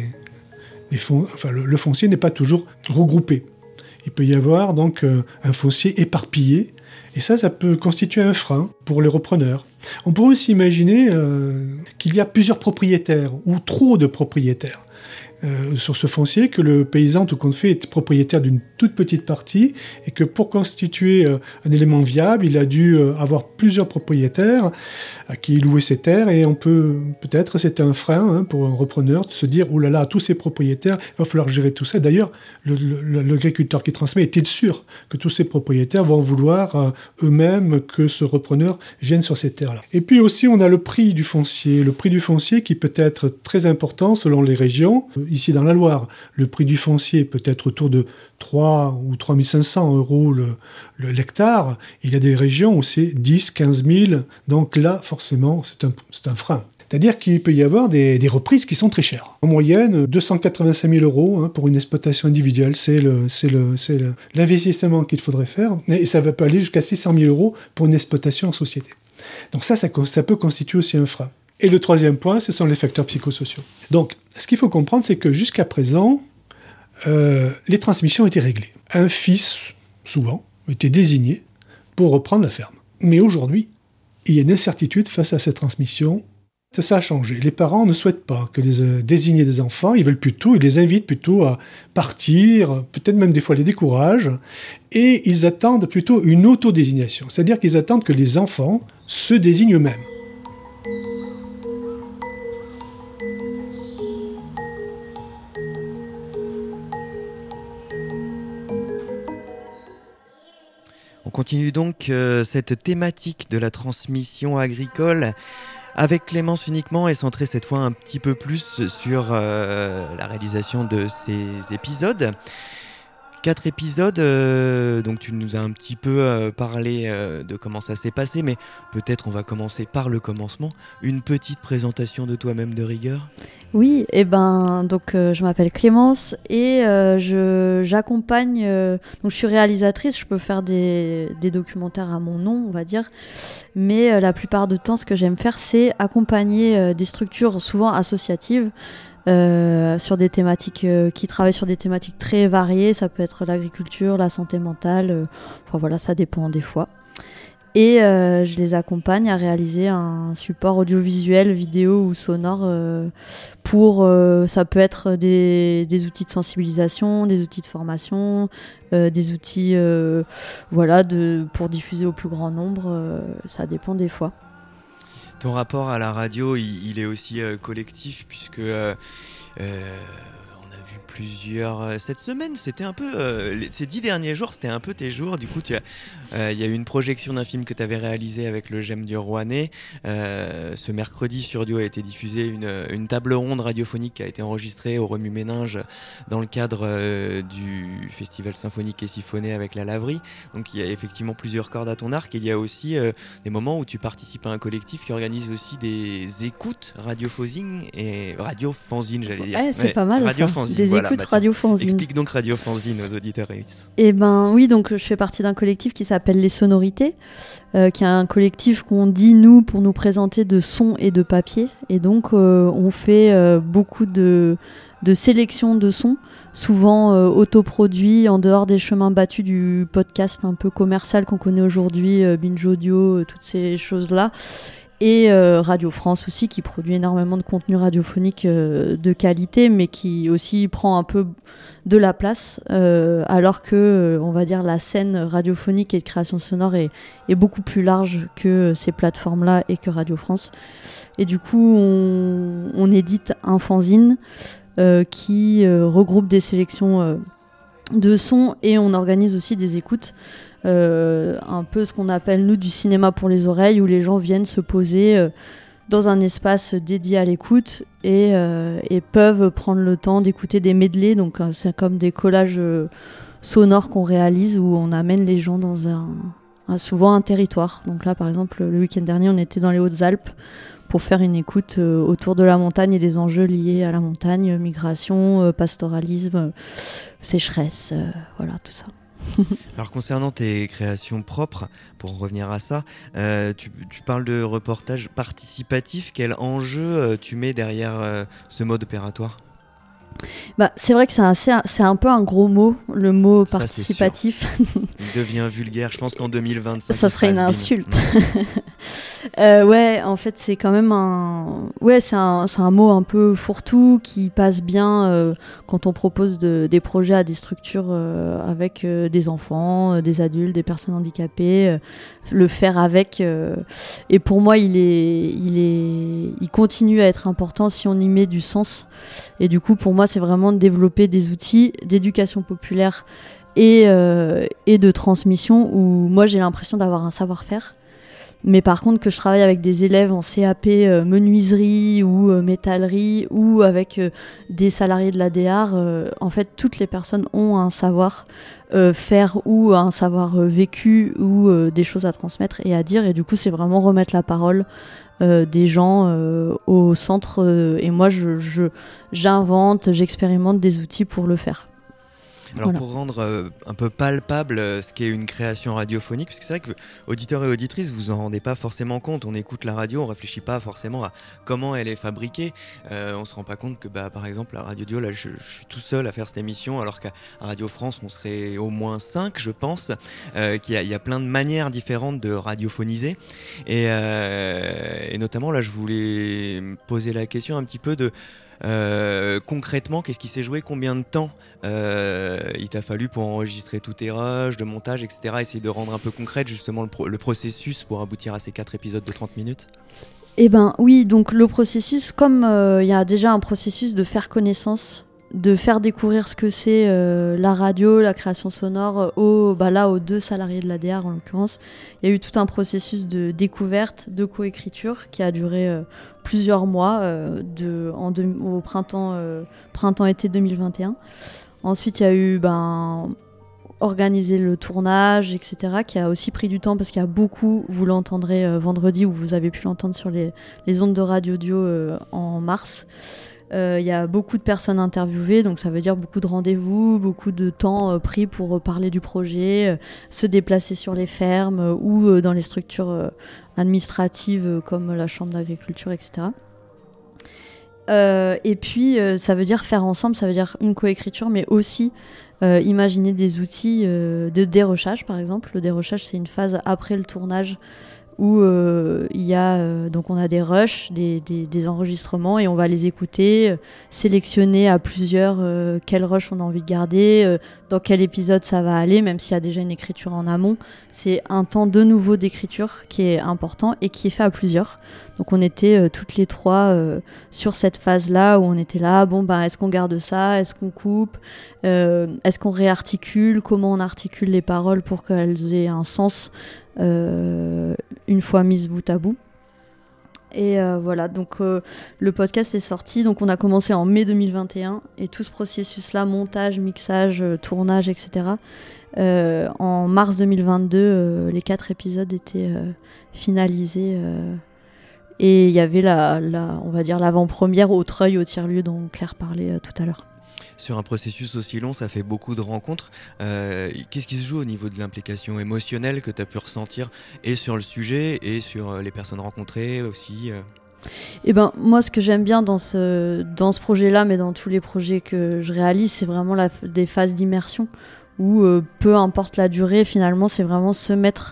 des fon... enfin, le, le foncier n'est pas toujours regroupé. Il peut y avoir donc euh, un foncier éparpillé. Et ça, ça peut constituer un frein pour les repreneurs. On pourrait aussi imaginer euh, qu'il y a plusieurs propriétaires, ou trop de propriétaires. Euh, sur ce foncier, que le paysan, tout compte fait, est propriétaire d'une toute petite partie et que pour constituer euh, un élément viable, il a dû euh, avoir plusieurs propriétaires à qui il louait ses terres, et on peut, peut-être, c'est un frein hein, pour un repreneur de se dire « Oh là là, tous ces propriétaires, il va falloir gérer tout ça ». D'ailleurs, le, le, l'agriculteur qui transmet est-il sûr que tous ces propriétaires vont vouloir euh, eux-mêmes que ce repreneur vienne sur ces terres-là. Et puis aussi, on a le prix du foncier. Le prix du foncier qui peut être très important selon les régions. Ici dans la Loire, le prix du foncier peut être autour de trois ou trois mille cinq cents euros le, le, l'hectare. Il y a des régions où c'est dix, quinze mille. Donc là, forcément, c'est un, c'est un frein. C'est-à-dire qu'il peut y avoir des, des reprises qui sont très chères. En moyenne, deux cent quatre-vingt-cinq mille euros hein, pour une exploitation individuelle, c'est, le, c'est, le, c'est le, l'investissement qu'il faudrait faire. Et ça va aller jusqu'à six cent mille euros pour une exploitation en société. Donc ça, ça, ça peut constituer aussi un frein. Et le troisième point, ce sont les facteurs psychosociaux. Donc, ce qu'il faut comprendre, c'est que jusqu'à présent, euh, les transmissions étaient réglées. Un fils, souvent, était désigné pour reprendre la ferme. Mais aujourd'hui, il y a une incertitude face à cette transmission. Ça a changé. Les parents ne souhaitent pas que les euh, désigner des enfants. Ils veulent plutôt, ils les invitent plutôt à partir, peut-être même des fois les découragent, et ils attendent plutôt une autodésignation. C'est-à-dire qu'ils attendent que les enfants se désignent eux-mêmes. On continue donc euh, cette thématique de la transmission agricole avec Clémence uniquement, et centrée cette fois un petit peu plus sur euh, la réalisation de ces épisodes. quatre épisodes, euh, donc tu nous as un petit peu euh, parlé euh, de comment ça s'est passé, mais peut-être on va commencer par le commencement. Une petite présentation de toi-même de rigueur. Oui, et ben donc euh, je m'appelle Clémence et euh, je j'accompagne. Euh, donc je suis réalisatrice, je peux faire des, des documentaires à mon nom, on va dire, mais euh, la plupart du temps, ce que j'aime faire, c'est accompagner euh, des structures souvent associatives. Euh, sur des thématiques euh, qui travaillent sur des thématiques très variées. Ça peut être l'agriculture, la santé mentale, euh, enfin voilà, ça dépend des fois. Et euh, je les accompagne à réaliser un support audiovisuel, vidéo ou sonore euh, pour, euh, ça peut être des, des outils de sensibilisation, des outils de formation, euh, des outils euh, voilà, de, pour diffuser au plus grand nombre, euh, ça dépend des fois. Ton rapport à la radio, il, il est aussi euh, collectif, puisque euh, euh, on a vu plusieurs... Euh, cette semaine, c'était un peu... Euh, les, ces dix derniers jours, c'était un peu tes jours. Du coup, il euh, y a eu une projection d'un film que tu avais réalisé avec le G E M du Rouennais. Euh, ce mercredi, sur Dio a été diffusée une, une table ronde radiophonique qui a été enregistrée au Remue-Méninges dans le cadre euh, du Festival symphonique et siphonné avec la Laverie. Donc, il y a effectivement plusieurs cordes à ton arc. Et il y a aussi euh, des moments où tu participes à un collectif qui organise aussi des écoutes radiophonzine et radiofanzine, j'allais dire. Ouais, c'est ouais, pas mal. Radiofanzine, des voilà, écoutes bah, radiofanzine. Explique donc radiofanzine aux auditeurs. Eh ben oui, donc je fais partie d'un collectif qui s'appelle Les Sonorités, euh, qui est un collectif qu'on dit nous pour nous présenter de sons et de papier. Et donc euh, on fait euh, beaucoup de, de sélection de sons, souvent euh, autoproduits, en dehors des chemins battus du podcast un peu commercial qu'on connaît aujourd'hui, euh, Binge Audio, euh, toutes ces choses-là. Et euh, Radio France aussi, qui produit énormément de contenu radiophonique euh, de qualité, mais qui aussi prend un peu de la place, euh, alors que, euh, on va dire, la scène radiophonique et de création sonore est, est beaucoup plus large que ces plateformes-là et que Radio France. Et du coup, on, on édite un fanzine euh, qui euh, regroupe des sélections euh, de sons, et on organise aussi des écoutes. Euh, un peu ce qu'on appelle nous du cinéma pour les oreilles, où les gens viennent se poser euh, dans un espace dédié à l'écoute et, euh, et peuvent prendre le temps d'écouter des medleys. Donc euh, c'est comme des collages euh, sonores qu'on réalise, où on amène les gens dans un, un souvent un territoire. Donc là par exemple le week-end dernier on était dans les Hautes-Alpes pour faire une écoute euh, autour de la montagne et des enjeux liés à la montagne, migration, euh, pastoralisme, euh, sécheresse, euh, voilà tout ça. Alors concernant tes créations propres, pour revenir à ça, euh, tu, tu parles de reportage participatif. Quel enjeu euh, tu mets derrière euh, ce mode opératoire ? Bah, c'est vrai que c'est, assez, c'est un peu un gros mot, le mot ça, participatif. Il devient vulgaire, je pense qu'en deux mille vingt-cinq... Ça serait une insulte. Ouais. euh, ouais, en fait, c'est quand même un... Ouais, c'est un, c'est un mot un peu fourre-tout qui passe bien euh, quand on propose de, des projets à des structures euh, avec euh, des enfants, euh, des adultes, des personnes handicapées, euh, le faire avec. Euh, et pour moi, il, est, il, est, il continue à être important si on y met du sens. Et du coup, pour moi, c'est vraiment de développer des outils d'éducation populaire et, euh, et de transmission, où moi j'ai l'impression d'avoir un savoir-faire, mais par contre que je travaille avec des élèves en C A P euh, menuiserie ou euh, métallerie, ou avec euh, des salariés de l'A D R, euh, en fait toutes les personnes ont un savoir euh, faire, ou un savoir euh, vécu, ou euh, des choses à transmettre et à dire, et du coup c'est vraiment remettre la parole Euh, des gens euh, au centre, euh, et moi je, je, j'invente, j'expérimente des outils pour le faire. Alors voilà. Pour rendre euh, un peu palpable euh, ce qu'est une création radiophonique, parce que c'est vrai que auditeurs et auditrices, vous en rendez pas forcément compte. On écoute la radio, on réfléchit pas forcément à comment elle est fabriquée. Euh, on se rend pas compte que bah, par exemple à Radio Dio, là je, je suis tout seul à faire cette émission, alors qu'à Radio France on serait au moins cinq, je pense, euh, qu'il y a, il y a plein de manières différentes de radiophoniser. Et, euh, et notamment là je voulais poser la question un petit peu de Euh, concrètement, qu'est-ce qui s'est joué, combien de temps euh, il t'a fallu pour enregistrer tous tes rushs, de montage, et cetera. Essayer de rendre un peu concrète justement le, pro- le processus pour aboutir à ces quatre épisodes de trente minutes. Eh ben oui, donc le processus, comme il euh, y a déjà un processus de faire connaissance, de faire découvrir ce que c'est euh, la radio, la création sonore, aux, bah là, aux deux salariés de l'A D R en l'occurrence. Il y a eu tout un processus de découverte, de coécriture qui a duré euh, plusieurs mois, euh, de, en de, au printemps, euh, printemps-été deux mille vingt et un. Ensuite, il y a eu ben, organiser le tournage, et cetera, qui a aussi pris du temps parce qu'il y a beaucoup, vous l'entendrez euh, vendredi, ou vous avez pu l'entendre sur les, les ondes de Radio Dio euh, en mars. Il euh, y a beaucoup de personnes interviewées, donc ça veut dire beaucoup de rendez-vous, beaucoup de temps euh, pris pour euh, parler du projet, euh, se déplacer sur les fermes euh, ou euh, dans les structures euh, administratives euh, comme la chambre d'agriculture, et cetera. Euh, et puis euh, ça veut dire faire ensemble, ça veut dire une coécriture, mais aussi euh, imaginer des outils euh, de dérochage, par exemple. Le dérochage, c'est une phase après le tournage où euh, il y a euh, donc on a des rushs, des, des, des enregistrements, et on va les écouter, euh, sélectionner à plusieurs euh, quel rush on a envie de garder, euh, dans quel épisode ça va aller, même s'il y a déjà une écriture en amont. C'est un temps de nouveau d'écriture qui est important et qui est fait à plusieurs. Donc on était euh, toutes les trois euh, sur cette phase-là où on était là, bon ben est-ce qu'on garde ça, est-ce qu'on coupe, euh, est-ce qu'on réarticule, comment on articule les paroles pour qu'elles aient un sens Euh, une fois mise bout à bout. Et euh, voilà, donc euh, le podcast est sorti, donc on a commencé en mai deux mille vingt et un, et tout ce processus-là, montage, mixage, euh, tournage, et cetera, euh, en mars deux mille vingt-deux, euh, les quatre épisodes étaient euh, finalisés, euh, et il y avait la, la, on va dire l'avant-première au Treuil, au tiers-lieu dont Claire parlait euh, tout à l'heure. Sur un processus aussi long, ça fait beaucoup de rencontres. Euh, qu'est-ce qui se joue au niveau de l'implication émotionnelle que tu as pu ressentir, et sur le sujet, et sur euh, les personnes rencontrées aussi euh... Eh ben, moi, ce que j'aime bien dans ce, dans ce projet-là, mais dans tous les projets que je réalise, c'est vraiment la, des phases d'immersion où, euh, peu importe la durée, finalement, c'est vraiment se mettre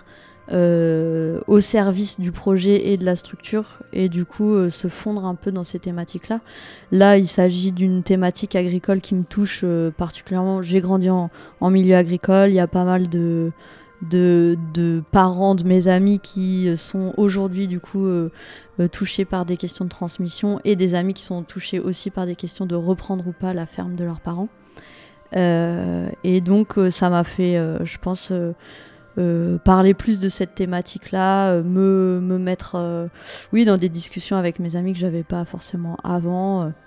Euh, au service du projet et de la structure, et du coup euh, se fondre un peu dans ces thématiques-là. Là, il s'agit d'une thématique agricole qui me touche euh, particulièrement. J'ai grandi en, en milieu agricole, il y a pas mal de, de, de parents de mes amis qui sont aujourd'hui du coup euh, euh, touchés par des questions de transmission, et des amis qui sont touchés aussi par des questions de reprendre ou pas la ferme de leurs parents. Euh, et donc euh, ça m'a fait, euh, je pense... Euh, Euh, parler plus de cette thématique-là, euh, me, me mettre euh, oui, dans des discussions avec mes amis que j'avais pas forcément avant. Euh.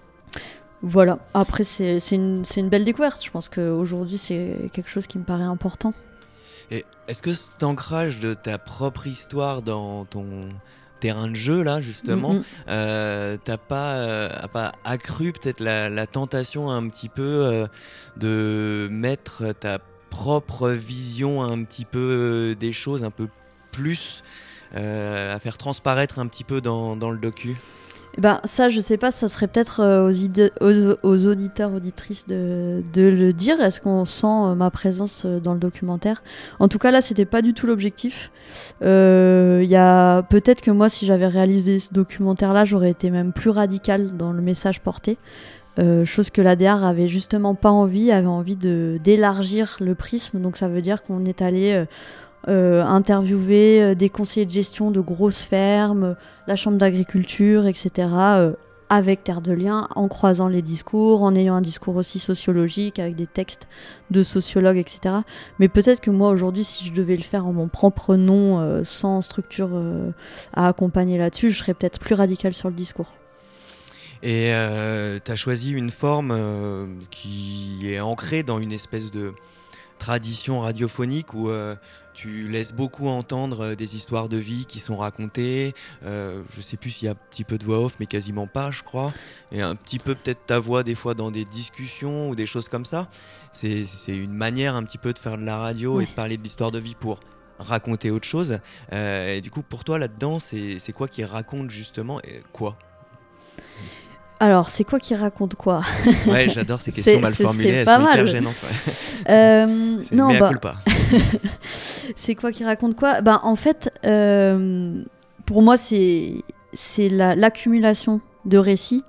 Voilà. Après, c'est, c'est, une, c'est une belle découverte. Je pense qu'aujourd'hui, c'est quelque chose qui me paraît important. Et est-ce que cet ancrage de ta propre histoire dans ton terrain de jeu, là, justement, mm-hmm. euh, t'as pas, euh, pas accru peut-être la, la tentation un petit peu euh, de mettre ta propre vision un petit peu euh, des choses, un peu plus euh, à faire transparaître un petit peu dans, dans le docu? Eh ben, ça, je sais pas, ça serait peut-être euh, aux, ide- aux, aux auditeurs, auditrices de, de le dire. Est-ce qu'on sent euh, ma présence euh, dans le documentaire? En tout cas, là, c'était pas du tout l'objectif. Euh, y a... Peut-être que moi, si j'avais réalisé ce documentaire-là, j'aurais été même plus radicale dans le message porté. Euh, chose que l'A D R avait justement pas envie, avait envie de, d'élargir le prisme. Donc ça veut dire qu'on est allé euh, euh, interviewer euh, des conseillers de gestion de grosses fermes, euh, la chambre d'agriculture, et cetera, euh, avec Terre de Liens, en croisant les discours, en ayant un discours aussi sociologique, avec des textes de sociologues, et cetera. Mais peut-être que moi, aujourd'hui, si je devais le faire en mon propre nom, euh, sans structure euh, à accompagner là-dessus, je serais peut-être plus radicale sur le discours. Et euh, tu as choisi une forme euh, qui est ancrée dans une espèce de tradition radiophonique où euh, tu laisses beaucoup entendre des histoires de vie qui sont racontées. Euh, je sais plus s'il y a un petit peu de voix off, mais quasiment pas, je crois. Et un petit peu peut-être ta voix des fois dans des discussions ou des choses comme ça. C'est, c'est une manière un petit peu de faire de la radio, oui, et de parler de l'histoire de vie pour raconter autre chose. Euh, et du coup, pour toi, là-dedans, c'est, c'est quoi qui raconte justement et quoi ? Alors, c'est quoi qui raconte quoi? Ouais, j'adore ces questions c'est, mal formulées, elles sont hyper gênantes. Ouais. Euh, c'est non, bah, culpa. C'est quoi qui raconte quoi? Ben, en fait, euh, pour moi, c'est, c'est la, l'accumulation de récits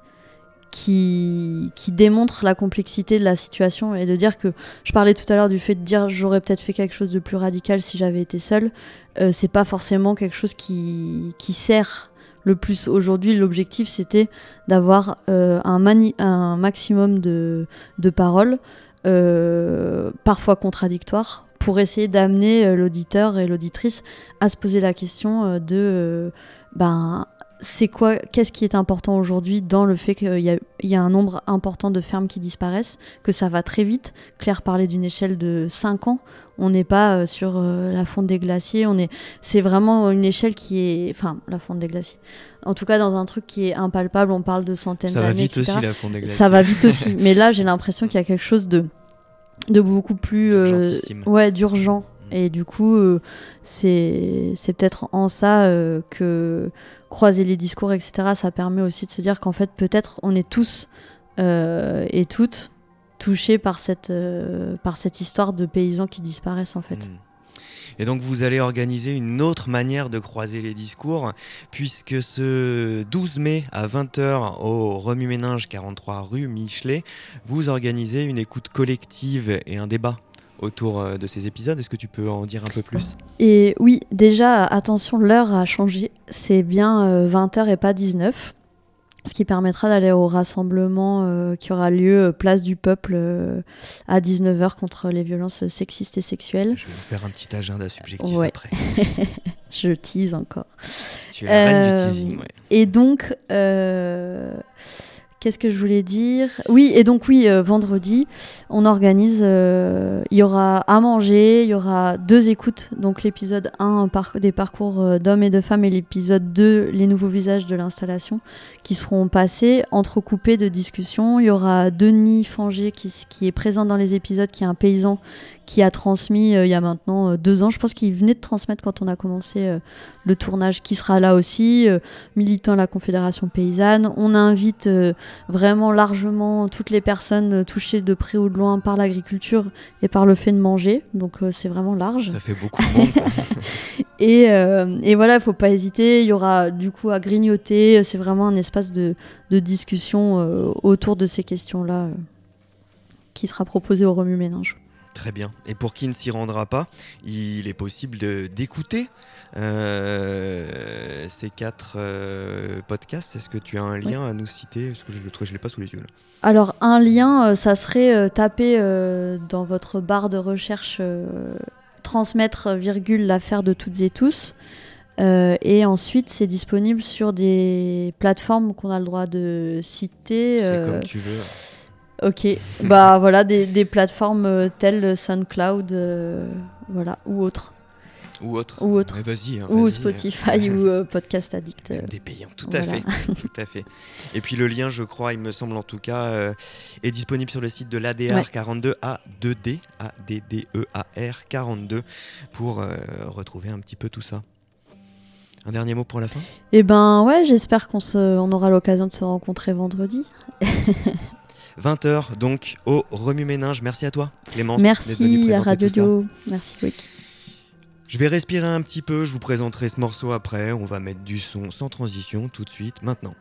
qui, qui démontre la complexité de la situation, et de dire que, je parlais tout à l'heure du fait de dire j'aurais peut-être fait quelque chose de plus radical si j'avais été seule, euh, c'est pas forcément quelque chose qui, qui sert le plus. Aujourd'hui, l'objectif, c'était d'avoir euh, un, mani- un maximum de, de paroles, euh, parfois contradictoires, pour essayer d'amener euh, l'auditeur et l'auditrice à se poser la question euh, de euh, ben, c'est quoi, qu'est-ce qui est important aujourd'hui dans le fait qu'il y a, il y a un nombre important de fermes qui disparaissent, que ça va très vite. Claire parlait d'une échelle de cinq ans. On n'est pas euh, sur euh, la fonte des glaciers. On est, c'est vraiment une échelle qui est... Enfin, la fonte des glaciers. En tout cas, dans un truc qui est impalpable, on parle de centaines d'années, Ça va vite et cetera. aussi, la fonte des glaciers. Ça va vite aussi. Mais là, j'ai l'impression qu'il y a quelque chose de, de beaucoup plus... Euh, ouais, d'urgent. Et du coup, euh, c'est, c'est peut-être en ça euh, que croiser les discours, et cetera, ça permet aussi de se dire qu'en fait, peut-être, on est tous euh, et toutes touchés par cette, euh, par cette histoire de paysans qui disparaissent, en fait. Mmh. Et donc, vous allez organiser une autre manière de croiser les discours, puisque ce douze mai à vingt heures au Remue-Ménage quarante-trois rue Michelet, vous organisez une écoute collective et un débat autour de ces épisodes. Est-ce que tu peux en dire un peu plus ? Et oui, déjà, attention, l'heure a changé. C'est bien euh, vingt heures et pas dix-neuf. Ce qui permettra d'aller au rassemblement euh, qui aura lieu euh, place du Peuple euh, à dix-neuf heures contre les violences sexistes et sexuelles. Je vais vous faire un petit agenda subjectif ouais. après. Je tease encore. Tu es la reine euh, du teasing, ouais. Et donc... Euh... Qu'est-ce que je voulais dire ? Oui, et donc oui, euh, vendredi, on organise, euh, il y aura à manger, il y aura deux écoutes, donc l'épisode un par- des parcours euh, d'hommes et de femmes et l'épisode deux, les nouveaux visages de l'installation, qui seront passés, entrecoupés de discussions. Il y aura Denis Fanger qui, qui est présent dans les épisodes, qui est un paysan qui a transmis euh, il y a maintenant euh, deux ans. Je pense qu'il venait de transmettre quand on a commencé euh, le tournage, qui sera là aussi, euh, militant à la Confédération paysanne. On invite euh, vraiment largement toutes les personnes euh, touchées de près ou de loin par l'agriculture et par le fait de manger. Donc euh, c'est vraiment large. Ça fait beaucoup de monde, ça. et, euh, et voilà, il ne faut pas hésiter. Il y aura du coup à grignoter. C'est vraiment un espace de, de discussion euh, autour de ces questions-là euh, qui sera proposé au Remue-Ménage. Très bien. Et pour qui ne s'y rendra pas, il est possible de, d'écouter euh, ces quatre euh, podcasts. Est-ce que tu as un lien oui. à nous citer ? Parce que je ne l'ai pas sous les yeux là. Alors un lien, euh, ça serait euh, taper euh, dans votre barre de recherche euh, transmettre virgule l'affaire de toutes et tous. Euh, et ensuite, c'est disponible sur des plateformes qu'on a le droit de citer. C'est euh, comme tu veux. Ok, bah voilà, des, des plateformes euh, telles SoundCloud, euh, voilà, ou autres. Ou autres. Ou autres. Mais vas-y. Hein, ou vas-y. Spotify ou euh, Podcast Addict. Même des payants, tout voilà. à fait, tout à fait. Et puis le lien, je crois, il me semble en tout cas, euh, est disponible sur le site de l'A D R ouais. quarante-deux A deux D, A D D E A R quarante-deux, pour euh, retrouver un petit peu tout ça. Un dernier mot pour la fin ? Eh ben ouais, j'espère qu'on se, on aura l'occasion de se rencontrer vendredi. vingt heures donc au Remue-Ménage. Merci à toi Clémence. Merci à Radio Dio. Merci Loïc. Je vais respirer un petit peu, je vous présenterai ce morceau après. On va mettre du son sans transition tout de suite maintenant.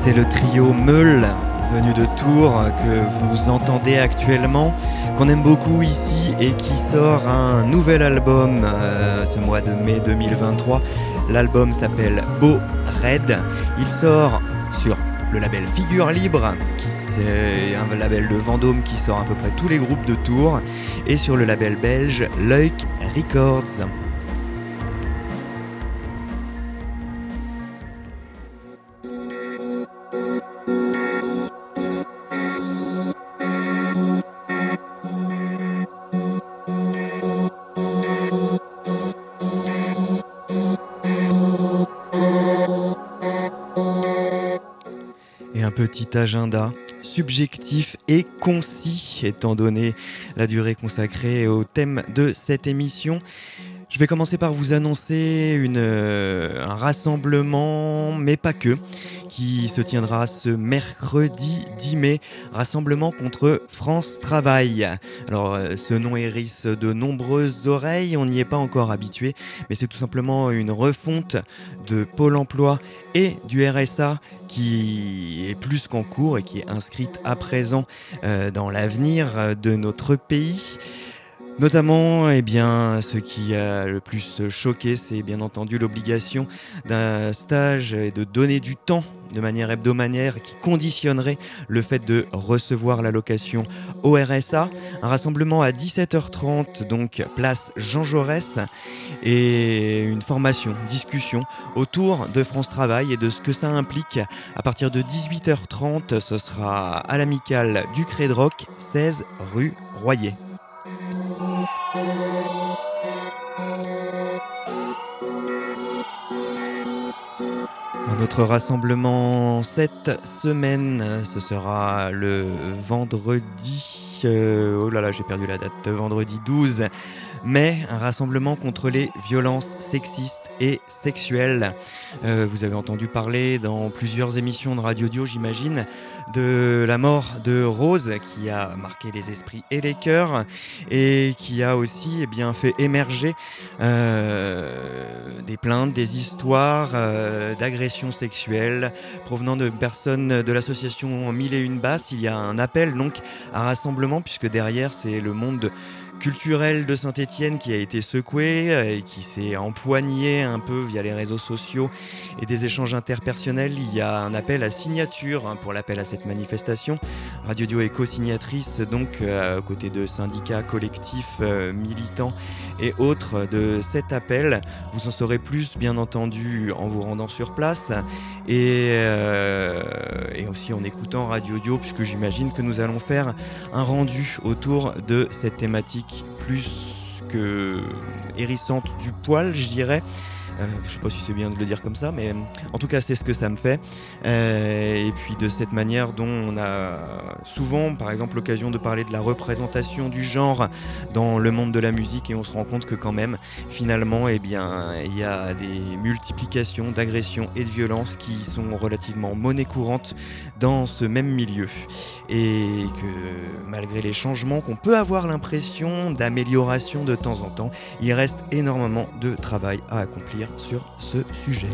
C'est le trio Meul, venu de Tours, que vous entendez actuellement, qu'on aime beaucoup ici et qui sort un nouvel album euh, ce mois de mai deux mille vingt-trois. L'album s'appelle Beau Raid. Il sort sur le label Figure Libre, qui c'est un label de Vendôme qui sort à peu près tous les groupes de Tours, et sur le label belge Leuk Records. Petit agenda subjectif et concis étant donné la durée consacrée au thème de cette émission. Je vais commencer par vous annoncer une, euh, un rassemblement, mais pas que, qui se tiendra ce mercredi dix mai, rassemblement contre France Travail. Alors euh, ce nom hérisse de nombreuses oreilles, on n'y est pas encore habitué, mais c'est tout simplement une refonte de Pôle emploi et du R S A qui est plus qu'en cours et qui est inscrite à présent euh, dans l'avenir de notre pays. Notamment, eh bien, ce qui a le plus choqué, c'est bien entendu l'obligation d'un stage et de donner du temps de manière hebdomadaire qui conditionnerait le fait de recevoir l'allocation au R S A. Un rassemblement à dix-sept heures trente, donc place Jean Jaurès, et une formation, discussion autour de France Travail et de ce que ça implique. À partir de dix-huit heures trente, ce sera à l'amicale du Crédroc, seize rue Royer. Un autre rassemblement cette semaine, ce sera le vendredi, euh, oh là là j'ai perdu la date, vendredi douze mai, un rassemblement contre les violences sexistes et sexuelles. Euh, vous avez entendu parler dans plusieurs émissions de Radio Dio, j'imagine, de la mort de Rose qui a marqué les esprits et les cœurs et qui a aussi eh bien, fait émerger euh, des plaintes, des histoires euh, d'agressions sexuelles provenant de personnes de l'association Mille et Une Basses. Il y a un appel donc à rassemblement puisque derrière c'est le monde culturel de Saint-Étienne qui a été secoué et qui s'est empoigné un peu via les réseaux sociaux et des échanges interpersonnels. Il y a un appel à signature hein, pour l'appel à cette manifestation. Radio Dio est co-signatrice donc euh, aux côtés de syndicats, collectifs, euh, militants et autres de cet appel. Vous en saurez plus bien entendu en vous rendant sur place et, euh, et aussi en écoutant Radio Dio puisque j'imagine que nous allons faire un rendu autour de cette thématique plus que hérissante du poil, je dirais. Euh, je sais pas si c'est bien de le dire comme ça, mais en tout cas c'est ce que ça me fait. Euh, et puis de cette manière dont on a souvent, par exemple, l'occasion de parler de la représentation du genre dans le monde de la musique, et on se rend compte que quand même, finalement, eh bien, il y a des multiplications d'agressions et de violences qui sont relativement monnaie courante dans ce même milieu. Et que malgré les changements qu'on peut avoir l'impression d'amélioration de temps en temps, il reste énormément de travail à accomplir sur ce sujet.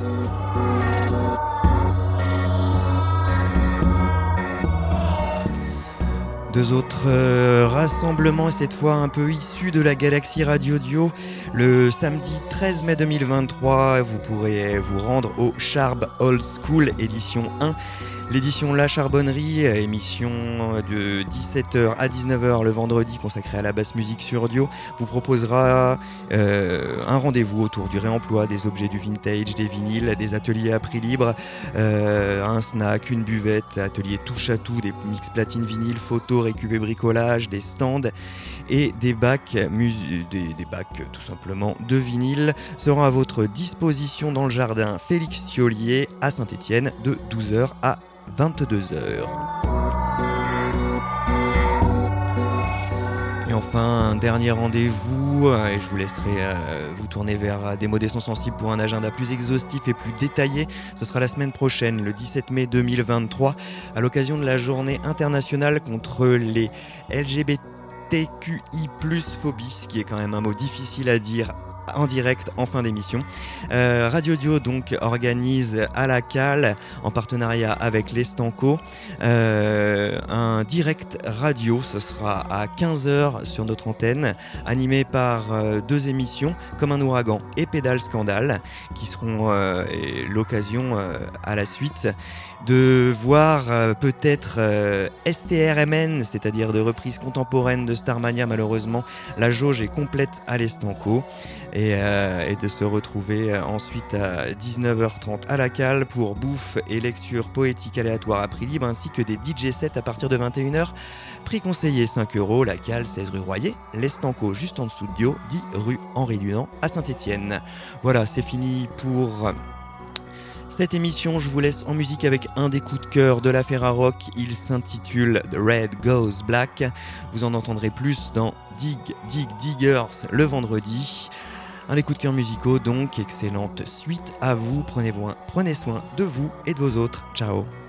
Deux autres euh, rassemblements, cette fois un peu issus de la galaxie Radio Dio. Le samedi treize mai deux mille vingt-trois, vous pourrez vous rendre au Charb Old School édition un. L'édition La Charbonnerie, émission de dix-sept heures à dix-neuf heures le vendredi consacrée à la basse musique sur Dio, vous proposera euh, un rendez-vous autour du réemploi des objets du vintage, des vinyles, des ateliers à prix libre, euh, un snack, une buvette, atelier touche à tout, des mix platine vinyle, photos, récup et bricolage, des stands et des bacs, mus- des, des bacs tout simplement de vinyle seront à votre disposition dans le jardin Félix Thiollier à Saint-Étienne de douze heures à vingt-deux heures. Et enfin, un dernier rendez-vous, et je vous laisserai euh, vous tourner vers des mots des sons sensibles pour un agenda plus exhaustif et plus détaillé. Ce sera la semaine prochaine, le dix-sept mai deux mille vingt-trois, à l'occasion de la journée internationale contre les L G B T Q I plus, phobie, ce qui est quand même un mot difficile à dire en direct en fin d'émission. Euh, Radio Dio donc organise à la Cale, en partenariat avec l'Estanco, euh, un direct radio. Ce sera à quinze heures sur notre antenne, animé par euh, deux émissions, Comme un ouragan et Pédale Scandale, qui seront euh, l'occasion euh, à la suite de voir euh, peut-être euh, S T R M N, c'est-à-dire de reprises contemporaines de Starmania. Malheureusement, la jauge est complète à l'Estanco. Et, euh, et de se retrouver euh, ensuite à dix-neuf heures trente à la Cale pour bouffe et lecture poétique aléatoire à prix libre, ainsi que des D J sets à partir de vingt et une heures. Prix conseillé cinq euros, la Cale seize rue Royer, l'Estanco juste en dessous de Dio, dix rue Henri Dunant à Saint-Étienne. Voilà, c'est fini pour cette émission. Je vous laisse en musique avec un des coups de cœur de la Ferrarock. Il s'intitule The Red Goes Black. Vous en entendrez plus dans Dig Dig Diggers le vendredi. Un des coups de cœur musicaux donc, excellente suite à vous. Prenez, prenez soin de vous et de vos autres. Ciao.